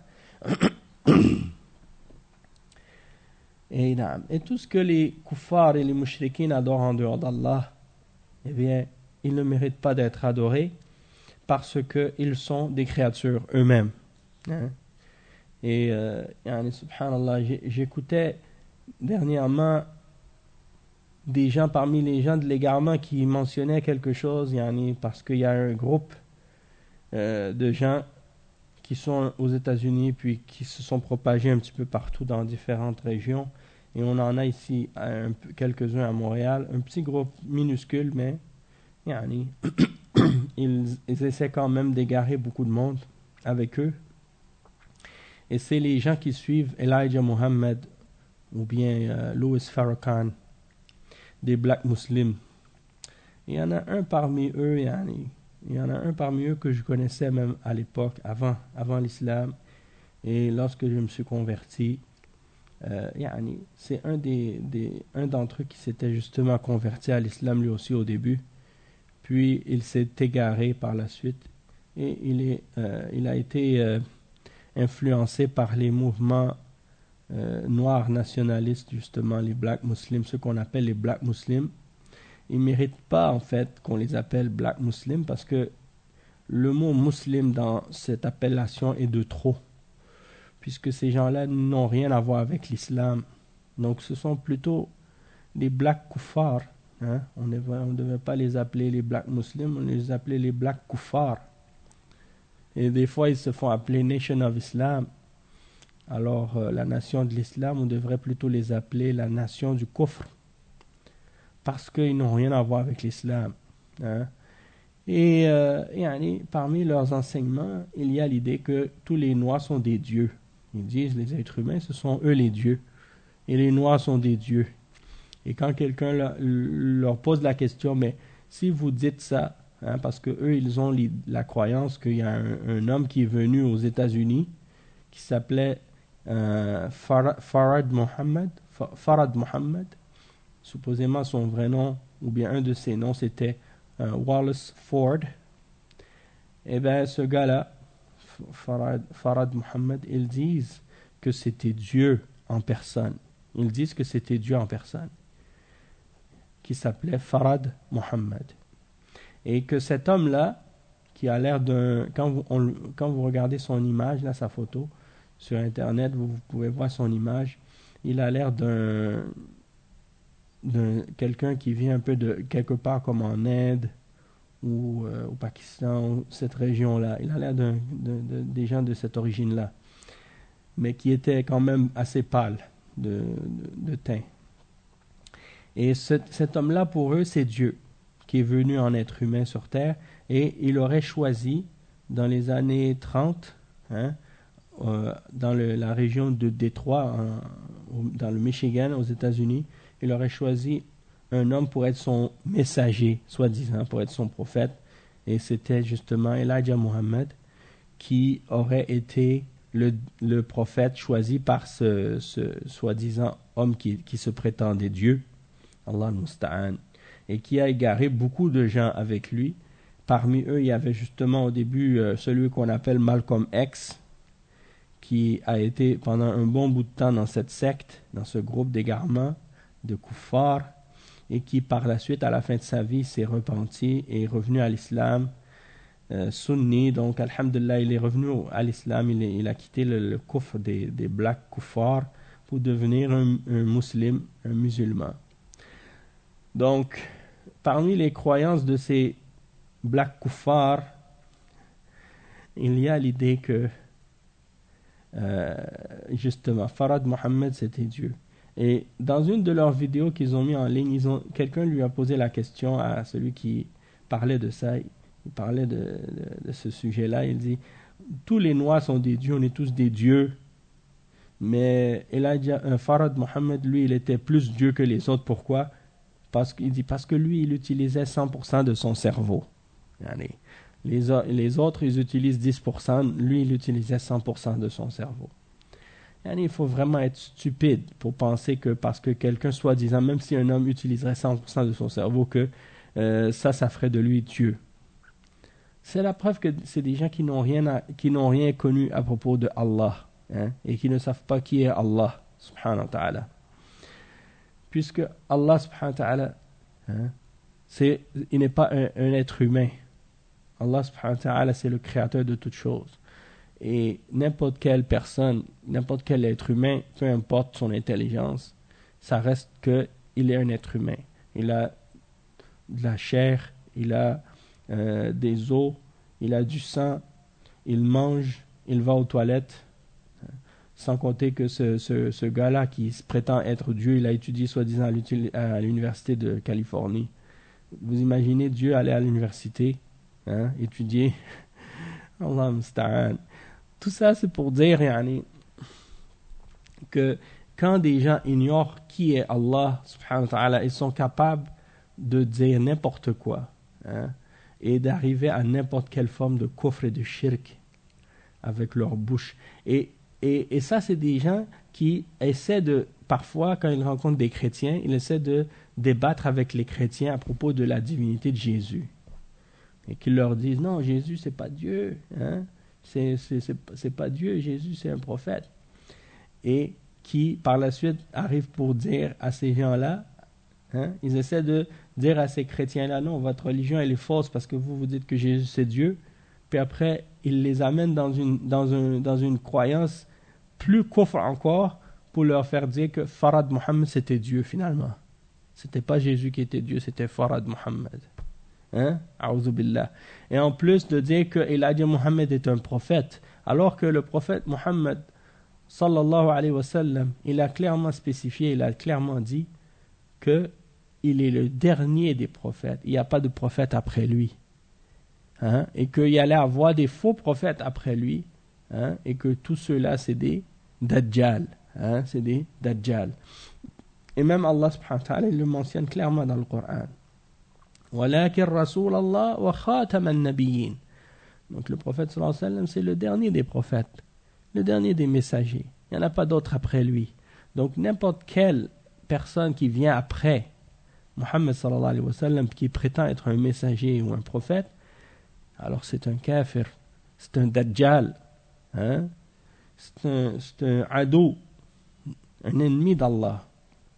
Et tout ce que les kuffars et les mushrikines adorent en dehors d'Allah, eh bien, ils ne méritent pas d'être adorés parce qu'ils sont des créatures eux-mêmes. Et subhanallah, j'écoutais dernièrement des gens parmi les gens de l'égarement qui mentionnaient quelque chose, parce qu'il y a un groupe de gens qui sont aux États-Unis puis qui se sont propagés un petit peu partout dans différentes régions, et on en a ici quelques-uns à Montréal, un petit groupe minuscule, mais yani, ils essaient quand même d'égarer beaucoup de monde avec eux. Et c'est les gens qui suivent Elijah Muhammad ou bien Louis Farrakhan, des Black Muslims. Il y en a un parmi eux, yani, il y en a un parmi eux que je connaissais même à l'époque, avant l'islam. Et lorsque je me suis converti, yani, c'est un d'entre eux qui s'était justement converti à l'islam lui aussi au début. Puis il s'est égaré par la suite. Et il a été influencé par les mouvements noirs nationalistes, justement, les Black Muslims, ceux qu'on appelle les Black Muslims. Ils ne méritent pas, en fait, qu'on les appelle Black Muslims parce que le mot musulman dans cette appellation est de trop, puisque ces gens-là n'ont rien à voir avec l'islam. Donc ce sont plutôt des Black Kuffar. Hein? On ne devait pas les appeler les Black Muslims, on les appelait les Black Kuffar. Et des fois, ils se font appeler Nation of Islam. Alors, la nation de l'islam, on devrait plutôt les appeler la nation du kufr. Parce qu'ils n'ont rien à voir avec l'islam. Hein? Et yani, parmi leurs enseignements, il y a l'idée que tous les noirs sont des dieux. Ils disent les êtres humains, ce sont eux les dieux. Et les noirs sont des dieux. Et quand quelqu'un leur pose la question, mais si vous dites ça, hein, parce que eux ils ont la croyance qu'il y a un homme qui est venu aux États-Unis qui s'appelait Farad Muhammad, supposément son vrai nom, ou bien un de ses noms, c'était Wallace Ford. Et bien, ce gars-là, Farad Muhammad, ils disent que c'était Dieu en personne. Ils disent que c'était Dieu en personne, qui s'appelait Farad Muhammad. Et que cet homme-là, qui a l'air d'un... Quand vous regardez son image, là, sa photo, sur Internet, vous pouvez voir son image, il a l'air d'un quelqu'un qui vient un peu de quelque part comme en Inde ou au Pakistan, cette région-là. Il a l'air des gens de cette origine-là, mais qui était quand même assez pâle de teint. Et cet homme-là, pour eux, c'est Dieu qui est venu en être humain sur Terre, et il aurait choisi dans les années 30, hein, dans la région de Détroit, dans le Michigan, aux États-Unis, il aurait choisi un homme pour être son messager, soi-disant, pour être son prophète. Et c'était justement Elijah Muhammad qui aurait été le prophète choisi par ce soi-disant homme qui se prétendait Dieu, Allah al-Musta'an, et qui a égaré beaucoup de gens avec lui. Parmi eux, il y avait justement au début celui qu'on appelle Malcolm X, qui a été pendant un bon bout de temps dans cette secte, dans ce groupe d'égarement de kuffar, et qui par la suite, à la fin de sa vie, s'est repenti et est revenu à l'islam sunni. Donc, alhamdulillah, il est revenu à l'islam, il a quitté le kufr des black kuffar pour devenir un musulman. Donc, parmi les croyances de ces black kuffar, il y a l'idée que justement, Farad Muhammad, c'était Dieu. Et dans une de leurs vidéos qu'ils ont mis en ligne, quelqu'un lui a posé la question à celui qui parlait de ça. Il parlait de ce sujet-là. Il dit, tous les noirs sont des dieux, on est tous des dieux. Mais Farad Muhammad, lui, il était plus Dieu que les autres. Pourquoi? Parce que lui, il utilisait 100% de son cerveau. Allez. Les autres, ils utilisent 10%. Lui, il utilisait 100% de son cerveau. Il faut vraiment être stupide pour penser que parce que quelqu'un, soi-disant, même si un homme utiliserait 100% de son cerveau, que ça ferait de lui Dieu. C'est la preuve que c'est des gens qui n'ont rien connu à propos de Allah, hein, et qui ne savent pas qui est Allah, subhanahu wa ta'ala. Puisque Allah, subhanahu wa ta'ala, hein, il n'est pas un être humain. Allah subhanahu wa ta'ala, c'est le créateur de toutes choses. Et n'importe quelle personne, n'importe quel être humain, peu importe son intelligence, ça reste qu'il est un être humain. Il a de la chair, il a des os, il a du sang, il mange, il va aux toilettes. Sans compter que ce gars-là qui se prétend être Dieu, il a étudié soi-disant à l'université de Californie. Vous imaginez Dieu aller à l'université, hein, étudier. Allah musta'an. Tout ça, c'est pour dire yani, que quand des gens ignorent qui est Allah, subhanahu wa ta'ala, ils sont capables de dire n'importe quoi, hein, et d'arriver à n'importe quelle forme de kufr et de shirk avec leur bouche. Et ça, c'est des gens qui essaient de, parfois, quand ils rencontrent des chrétiens, ils essaient de débattre avec les chrétiens à propos de la divinité de Jésus. Et qu'ils leur disent, non, Jésus, c'est pas Dieu, hein? C'est pas Dieu, Jésus, c'est un prophète. Et qui, par la suite, arrivent pour dire à ces gens-là, hein, ils essaient de dire à ces chrétiens-là, non, votre religion, elle est fausse parce que vous dites que Jésus, c'est Dieu. Puis après, ils les amènent dans une croyance plus kufr encore pour leur faire dire que Farad Muhammad, c'était Dieu, finalement. C'était pas Jésus qui était Dieu, c'était Farad Muhammad. Hein? A'udhu billah. Et en plus de dire que Elijah Muhammad est un prophète, alors que le prophète Muhammad sallallahu alayhi wa sallam, il a clairement spécifié, il a clairement dit que il est le dernier des prophètes. Il n'y a pas de prophète après lui. Hein? Et qu'il y allait avoir des faux prophètes après lui, hein? Et que tous ceux-là, c'est des Dajjal. Hein? C'est des Dajjal. Et même Allah subhanahu wa ta'ala, il le mentionne clairement dans le Coran. وَلَكِنْ رَسُولَ اللَّهِ وَخَاتَمَ النَّبِيِّينَ. Donc le prophète sallallahu alayhi wa sallam, c'est le dernier des prophètes, le dernier des messagers. Il n'y en a pas d'autre après lui. Donc n'importe quelle personne qui vient après Muhammad sallallahu alayhi wa sallam, qui prétend être un messager ou un prophète, alors c'est un kafir, c'est un dajjal, hein? C'est un ado, un ennemi d'Allah.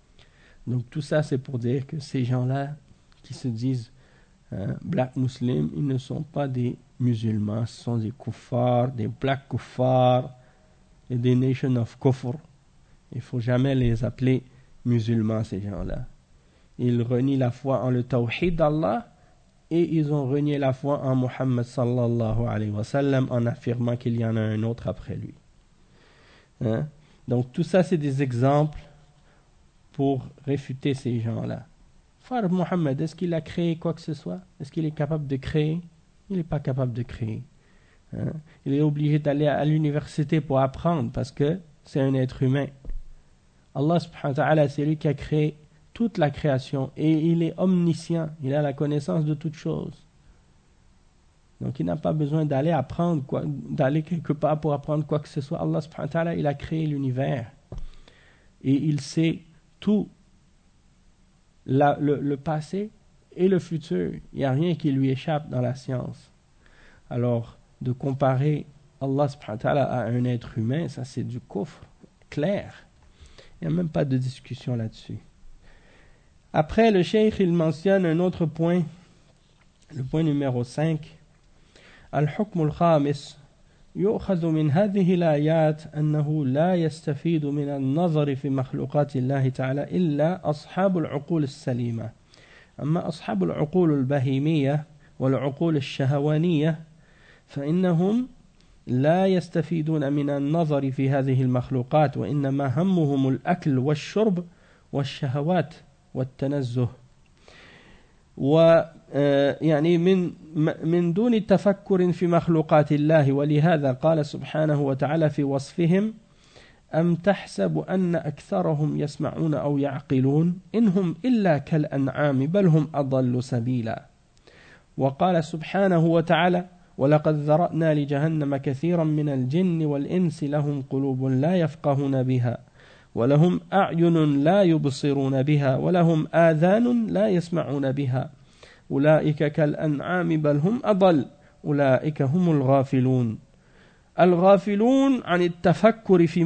Donc tout ça, c'est pour dire que ces gens-là qui se disent black muslims, ils ne sont pas des musulmans, ce sont des kuffars, des black kuffars et des nations of kufr. Il ne faut jamais les appeler musulmans, ces gens-là. Ils renient la foi en le tawhid d'Allah et ils ont renié la foi en Muhammad sallallahu alayhi wa sallam en affirmant qu'il y en a un autre après lui. Hein? Donc tout ça, c'est des exemples pour réfuter ces gens-là. Frère Muhammad, est-ce qu'il a créé quoi que ce soit? Est-ce qu'il est capable de créer? Il n'est pas capable de créer. Hein? Il est obligé d'aller à l'université pour apprendre parce que c'est un être humain. Allah subhanahu wa ta'ala, c'est lui qui a créé toute la création et il est omniscient. Il a la connaissance de toutes choses. Donc il n'a pas besoin d'aller apprendre d'aller quelque part pour apprendre quoi que ce soit. Allah subhanahu wa ta'ala, il a créé l'univers et il sait tout. Le passé et le futur, il n'y a rien qui lui échappe dans la science. Alors, de comparer Allah subhanahu wa ta'ala à un être humain, ça c'est du kufr clair. Il n'y a même pas de discussion là-dessus. Après, le cheikh, il mentionne un autre point, le point numéro 5. Al-hukm al-khamis. يؤخذ من هذه الآيات أنه لا يستفيد من النظر في مخلوقات الله تعالى إلا أصحاب العقول السليمة. أما أصحاب العقول البهيمية والعقول الشهوانية فإنهم لا يستفيدون من النظر في هذه المخلوقات وإنما همهم الأكل والشرب والشهوات والتنزه ويعني من دون تفكر في مخلوقات الله. ولهذا قال سبحانه وتعالى في وصفهم أم تحسب أن أكثرهم يسمعون أو يعقلون إنهم إلا كالأنعام بل هم أضل سبيلا. وقال سبحانه وتعالى ولقد ذرأنا لجهنم كثيرا من الجن والإنس لهم قلوب لا يفقهون بها ولهم أعين لا يبصرون بها ولهم آذان لا يسمعون بها أولئك كالأنعام بل هم أضل أولئك هم الغافلون. الغافلون عن التفكر في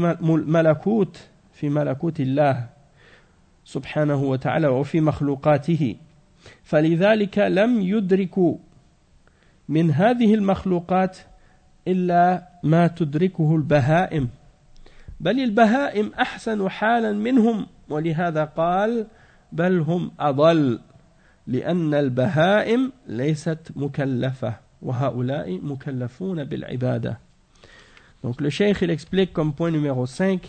ملكوت الله سبحانه وتعالى وفي مخلوقاته. فلذلك لم يدركوا من هذه المخلوقات إلا ما تدركه البهائم بل البهائم أحسن حالا منهم. ولهذا قال بل هم أضل لأن البهائم ليست مكلفة وهؤلاء مكلفون بالعبادة. Donc le cheikh il explique comme point numéro 5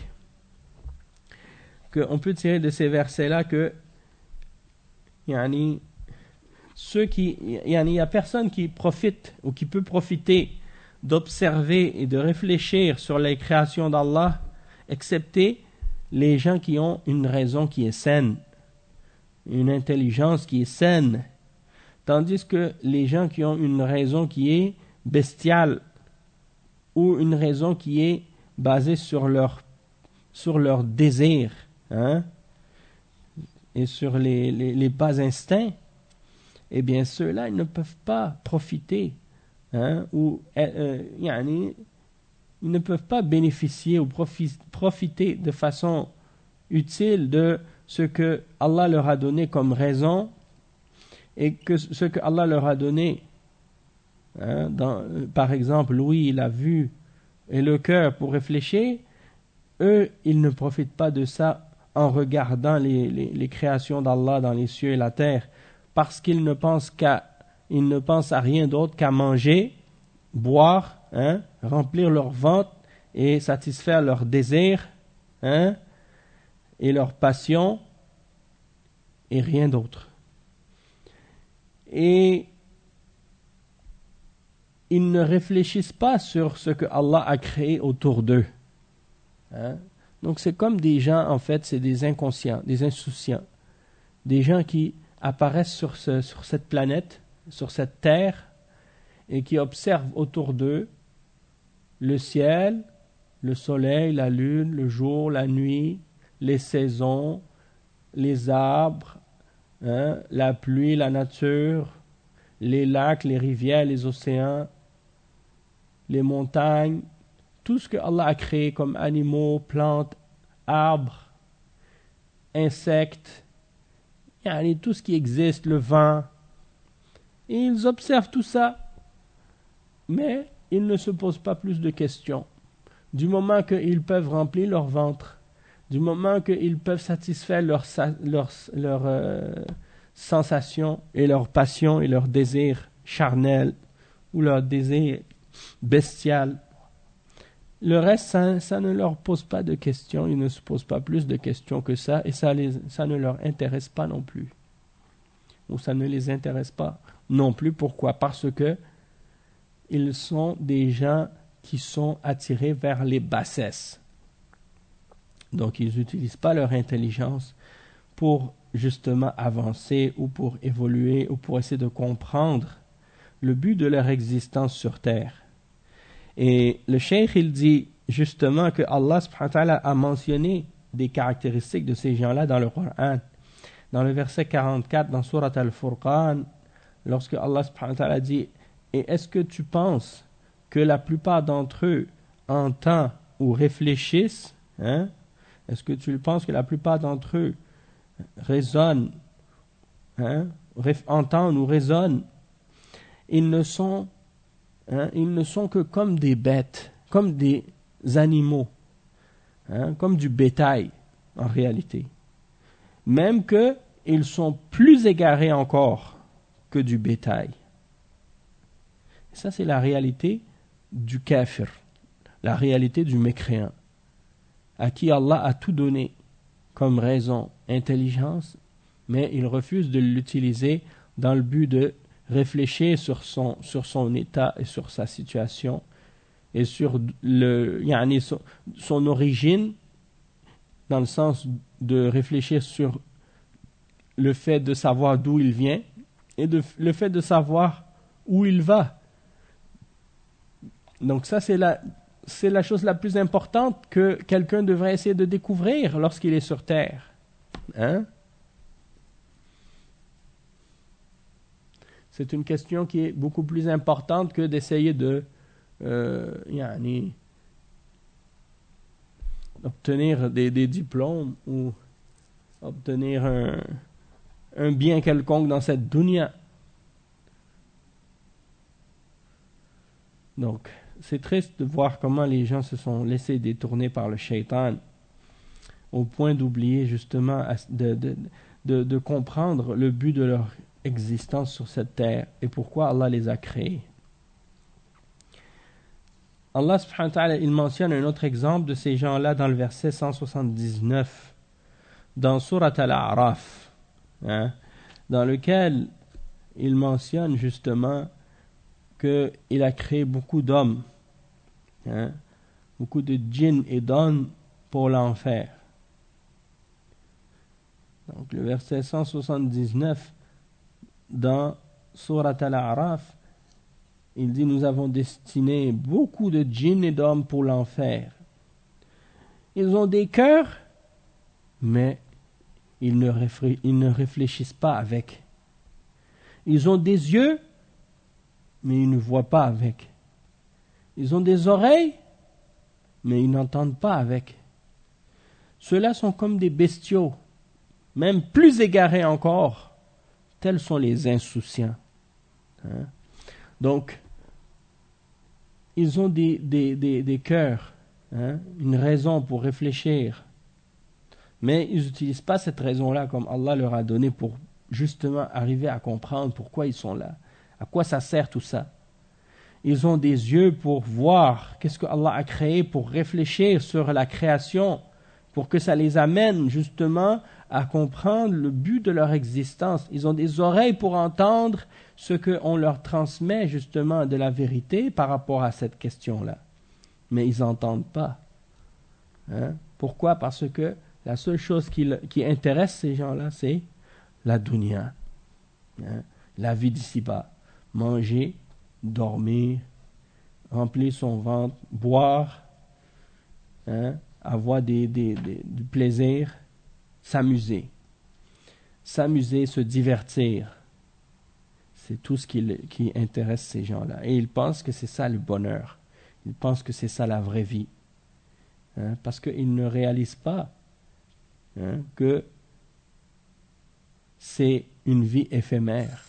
qu'on peut tirer de ces versets là que yani, il y a personne qui profite ou qui peut profiter d'observer et de réfléchir sur les créations d'Allah, excepté les gens qui ont une raison qui est saine, une intelligence qui est saine, tandis que les gens qui ont une raison qui est bestiale ou une raison qui est basée sur leur désir, hein, et sur les bas instincts, eh bien ceux-là ils ne peuvent pas profiter, hein, ils ne peuvent pas bénéficier ou profiter de façon utile de ce que Allah leur a donné comme raison, et que ce que Allah leur a donné, hein, par exemple l'ouïe, la vue et le cœur pour réfléchir, eux ils ne profitent pas de ça en regardant les créations d'Allah dans les cieux et la terre, parce qu'ils ne pensent à rien d'autre qu'à manger, boire, hein, remplir leur ventre et satisfaire leurs désirs, hein, et leurs passions, et rien d'autre. Et ils ne réfléchissent pas sur ce que Allah a créé autour d'eux, hein. Donc c'est comme des gens, en fait, c'est des inconscients, des insouciants, des gens qui apparaissent sur cette planète, sur cette terre, et qui observent autour d'eux le ciel, le soleil, la lune, le jour, la nuit, les saisons, les arbres, hein, la pluie, la nature, les lacs, les rivières, les océans, les montagnes, tout ce que Allah a créé comme animaux, plantes, arbres, insectes, tout ce qui existe, le vent. Et ils observent tout ça, mais ils ne se posent pas plus de questions. Du moment qu'ils peuvent remplir leur ventre, du moment qu'ils peuvent satisfaire leurs sensations et leurs passions et leurs désirs charnels ou leurs désirs bestials, le reste, ça ne leur pose pas de questions, ils ne se posent pas plus de questions que ça, et ça ne leur intéresse pas non plus. Ou ça ne les intéresse pas non plus. Pourquoi? Parce que ils sont des gens qui sont attirés vers les bassesses. Donc ils n'utilisent pas leur intelligence pour justement avancer ou pour évoluer ou pour essayer de comprendre le but de leur existence sur terre. Et le cheikh, il dit justement que Allah subhanahu wa ta'ala a mentionné des caractéristiques de ces gens-là dans le Coran. Dans le verset 44, dans Surat Al-Furqan, lorsque Allah subhanahu wa ta'ala dit « Et est-ce que tu penses que la plupart d'entre eux entendent ou réfléchissent, hein? Est-ce que tu penses que la plupart d'entre eux raisonnent, hein? Entendent ou raisonnent? Ils ne sont que comme des bêtes, comme des animaux, hein, comme du bétail en réalité. Même qu'ils sont plus égarés encore que du bétail. Et ça, c'est la réalité du kafir, la réalité du mécréant, à qui Allah a tout donné comme raison, intelligence, mais il refuse de l'utiliser dans le but de réfléchir sur son état et sur sa situation et sur son origine, dans le sens de réfléchir sur le fait de savoir d'où il vient et le fait de savoir où il va. Donc ça, c'est la chose la plus importante que quelqu'un devrait essayer de découvrir lorsqu'il est sur terre. Hein? C'est une question qui est beaucoup plus importante que d'essayer de obtenir des diplômes ou obtenir un bien quelconque dans cette dunya. Donc, c'est triste de voir comment les gens se sont laissés détourner par le shaitan au point d'oublier justement de comprendre le but de leur existence sur cette terre et pourquoi Allah les a créés. Allah subhanahu wa ta'ala, il mentionne un autre exemple de ces gens-là dans le verset 179 dans Surat Al-A'raf, hein, dans lequel il mentionne justement qu'il a créé beaucoup d'hommes, hein, beaucoup de djinns et d'hommes pour l'enfer. Donc le verset 179 dans Surat Al-A'raf, il dit: nous avons destiné beaucoup de djinns et d'hommes pour l'enfer. Ils ont des cœurs, mais ils ne réfléchissent pas avec. Ils ont des yeux, mais ils ne voient pas avec. Ils ont des oreilles, mais ils n'entendent pas avec. Ceux-là sont comme des bestiaux, même plus égarés encore. Tels sont les insouciants. Hein? Donc, ils ont des cœurs, hein, une raison pour réfléchir. Mais ils n'utilisent pas cette raison-là comme Allah leur a donné pour justement arriver à comprendre pourquoi ils sont là. À quoi ça sert tout ça? Ils ont des yeux pour voir qu'est-ce que Allah a créé, pour réfléchir sur la création, pour que ça les amène justement à comprendre le but de leur existence. Ils ont des oreilles pour entendre ce qu'on leur transmet justement de la vérité par rapport à cette question-là. Mais ils n'entendent pas. Hein? Pourquoi? Parce que la seule chose qui intéresse ces gens-là, c'est la dunya, hein? La vie d'ici-bas. Manger, dormir, remplir son ventre, boire, hein? Avoir du plaisir, s'amuser. S'amuser, se divertir. C'est tout ce qui intéresse ces gens-là. Et ils pensent que c'est ça le bonheur. Ils pensent que c'est ça la vraie vie. Hein? Parce qu'ils ne réalisent pas, hein, que c'est une vie éphémère.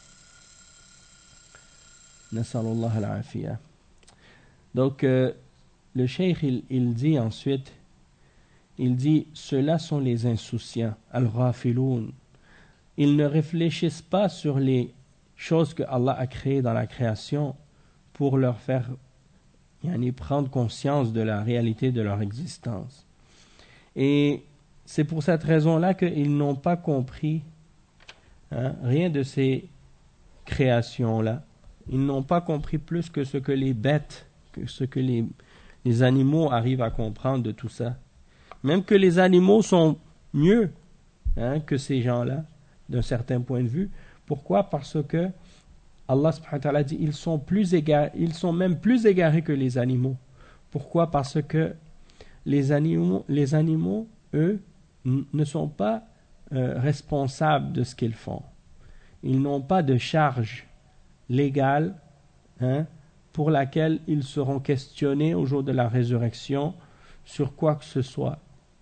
Nasallallahu al-afiyah. Donc, le cheikh, il dit ensuite, il dit, ceux-là sont les insouciants, al-ghafiloun. Ils ne réfléchissent pas sur les choses que Allah a créées dans la création pour leur faire prendre conscience de la réalité de leur existence. Et c'est pour cette raison-là qu'ils n'ont pas compris, hein, rien de ces créations-là. Ils n'ont pas compris plus que ce que les bêtes, que ce que les animaux arrivent à comprendre de tout ça. Même que les animaux sont mieux, hein, que ces gens-là, d'un certain point de vue. Pourquoi? Parce que Allah subhanahu wa ta'ala dit ils sont même plus égarés que les animaux. Pourquoi? Parce que les animaux, eux, ne sont pas responsables de ce qu'ils font. Ils n'ont pas de charge légale, hein, pour laquelle ils seront questionnés au jour de la résurrection sur quoi que ce soit.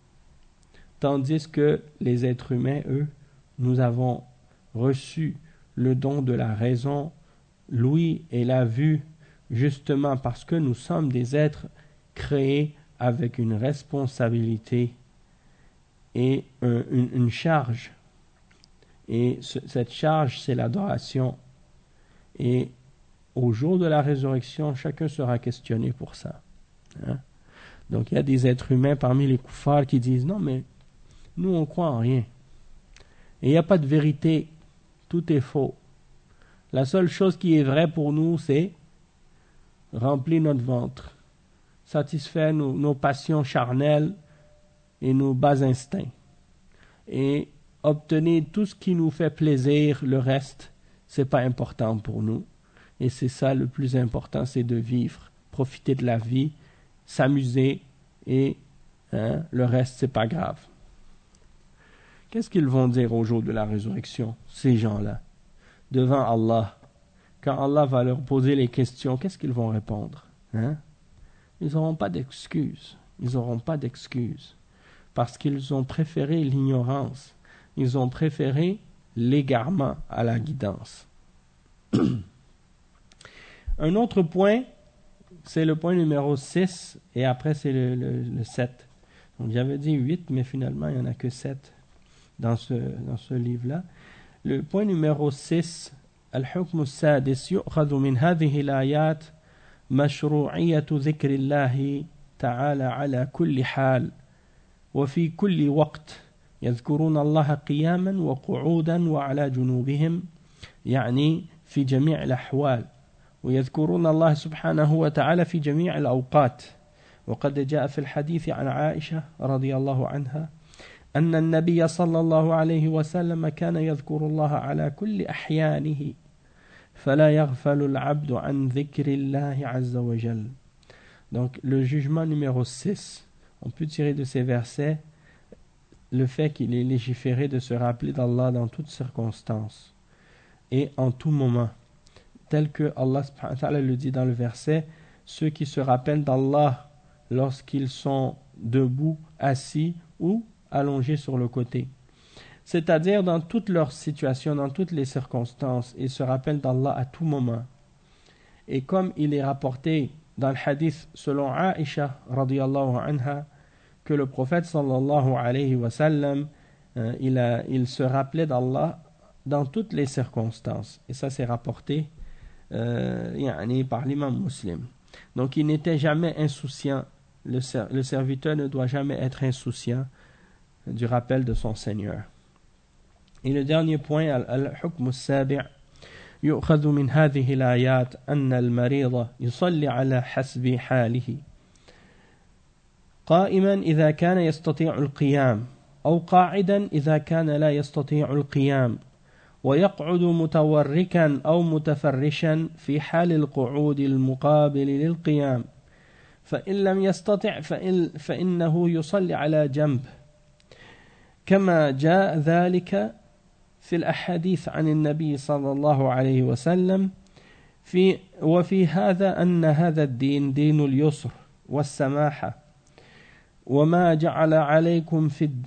Tandis que les êtres humains, eux, nous avons reçu le don de la raison, l'ouïe et la vue, justement parce que nous sommes des êtres créés avec une responsabilité et une charge. Et cette charge, c'est l'adoration. Et au jour de la résurrection, chacun sera questionné pour ça. Hein? Donc il y a des êtres humains parmi les koufars qui disent non, mais nous on croit en rien. Et il n'y a pas de vérité, tout est faux. La seule chose qui est vraie pour nous, c'est remplir notre ventre, satisfaire nos passions charnelles et nos bas instincts, et obtenir tout ce qui nous fait plaisir. Le reste, c'est pas important pour nous. Et c'est ça le plus important, c'est de vivre, profiter de la vie, s'amuser, et le reste, c'est pas grave. Qu'est-ce qu'ils vont dire au jour de la résurrection, ces gens-là, devant Allah? Quand Allah va leur poser les questions, qu'est-ce qu'ils vont répondre? Ils n'auront pas d'excuses. Ils n'auront pas d'excuses. Parce qu'ils ont préféré l'ignorance. Ils ont préféré l'égarement à la guidance. Un autre point, c'est le point numéro 6, et après c'est le 7. Donc j'avais dit 8, mais finalement il n'y en a que 7 dans ce livre-là. Le point numéro 6, الحكم السادس يؤخذ من هذه الآيات مشروعية ذكر الله تعالى على كل حال وفي كل وقت يذكرون الله قياما وقعودا وعلى جنوبهم يعني في جميع الأحوال ويذكرون الله سبحانه وتعالى في جميع الأوقات. وقد جاء في الحديث عن عائشة رضي الله عنها أن النبي صلى الله عليه وسلم كان يذكر الله على كل أحيانه فلا يغفل العبد عن ذكر الله عز وجل. Donc le jugement numéro 6, on peut tirer de ces versets le fait qu'il est légiféré de se rappeler d'Allah dans toutes circonstances et en tout moment, tel que Allah subhanahu wa ta'ala le dit dans le verset, ceux qui se rappellent d'Allah lorsqu'ils sont debout, assis ou allongés sur le côté. C'est-à-dire dans toutes leurs situations, dans toutes les circonstances, ils se rappellent d'Allah à tout moment. Et comme il est rapporté dans le hadith selon Aïcha radiyallahu anha que le prophète sallallahu alayhi wa sallam il se rappelait d'Allah dans toutes les circonstances, et ça c'est rapporté par l'imam muslim. Donc il n'était jamais insouciant, le serviteur ne doit jamais être insouciant du rappel de son Seigneur. Et le dernier point, al-hukm al-sabi' يؤخذ من هذه الآيات أن المريض يصلي على حسب حاله قائما إذا كان يستطيع القيام أو قاعدا إذا كان لا يستطيع القيام ويقعد متوركا أو متفرشا في حال القعود المقابل للقيام فإن لم يستطع فإنه يصلي على جنب كما جاء ذلك في الأحاديث عن النبي صلى الله عليه وسلم وفي هذا أن هذا الدين دين اليسر والسماحة وما جعل عليكم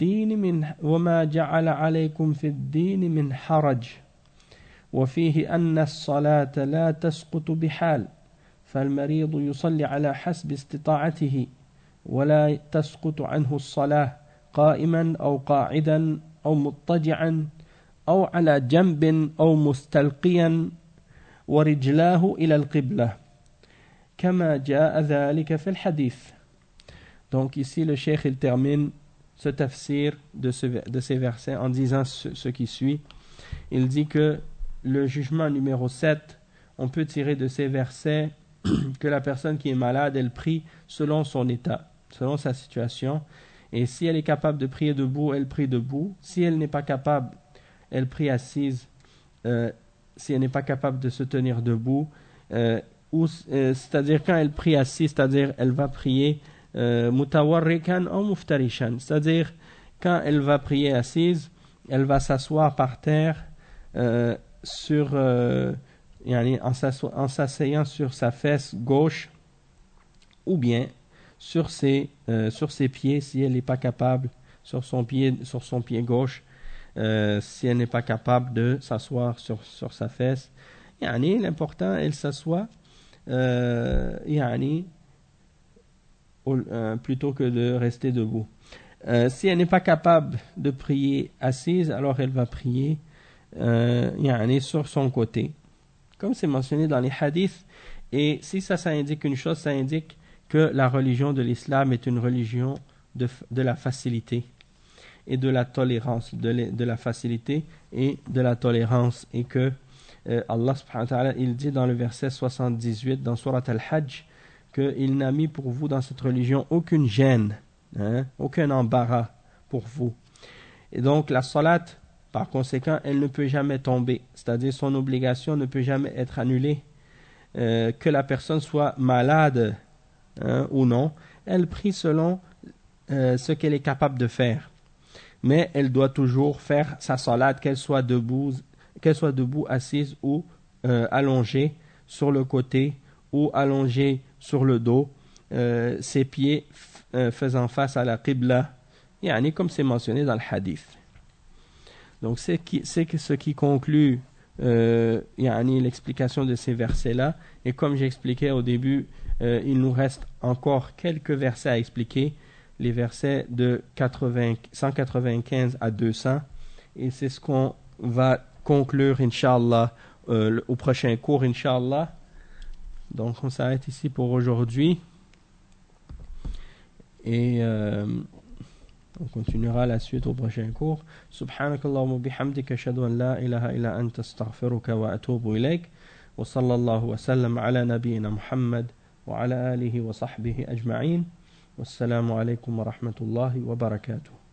في الدين من حرج وفيه أن الصلاة لا تسقط بحال فالمريض يصلي على حسب استطاعته ولا تسقط عنه الصلاة قائما أو قاعدا أو مضطجعا أو على جنب أو مستلقيا ورجلاه إلى القبلة كما جاء ذلك في الحديث. Donc ici le cheikh il termine ce tafsir de ces versets en disant ce qui suit. Il dit que le jugement numéro 7, on peut tirer de ces versets que la personne qui est malade, elle prie selon son état, selon sa situation. Et si elle est capable de prier debout, elle prie debout. Si elle n'est pas capable, elle prie assise. Si elle n'est pas capable de se tenir debout, c'est-à-dire quand elle prie assise, c'est-à-dire elle va prier mutawarrikan ou muftarishan, c'est-à-dire quand elle va prier assise, elle va s'asseoir par terre en s'asseyant sur sa fesse gauche ou bien sur ses pieds si elle n'est pas capable, sur son pied gauche, si elle n'est pas capable de s'asseoir sur sa fesse. L'important, elle s'assoit plutôt que de rester debout. Si elle n'est pas capable de prier assise, alors elle va prier sur son côté, comme c'est mentionné dans les hadiths. Et si ça indique une chose, ça indique que la religion de l'islam est une religion de la facilité et de la tolérance, de la facilité et de la tolérance, et que Allah subhanahu wa ta'ala, il dit dans le verset 78 dans Surat Al-Hajj qu'il n'a mis pour vous dans cette religion aucune gêne, aucun embarras pour vous. Et donc la salat, par conséquent, elle ne peut jamais tomber, c'est-à-dire son obligation ne peut jamais être annulée, que la personne soit malade ou non. Elle prie selon ce qu'elle est capable de faire, mais elle doit toujours faire sa salat, qu'elle soit debout, assise ou allongée sur le côté ou allongée sur le dos, ses pieds faisant face à la qibla, comme c'est mentionné dans le hadith. Donc c'est ce qui conclut l'explication de ces versets-là. Et comme j'expliquais au début, il nous reste encore quelques versets à expliquer, les versets de 195 à 200, et c'est ce qu'on va conclure, Inch'Allah, au prochain cours, Inch'Allah. Donc on s'arrête ici pour aujourd'hui. Et On continuera la suite au prochain cours. Subhanakallahumma bihamdika ashhadu an la ilaha illa anta astaghfiruka wa atubu ilayk. Wa sallallahu wa sallam ala nabiyyina Muhammad wa ala alihi wa sahbihi ajma'in. Wassalamu alaykum wa rahmatullahi wa barakatuh.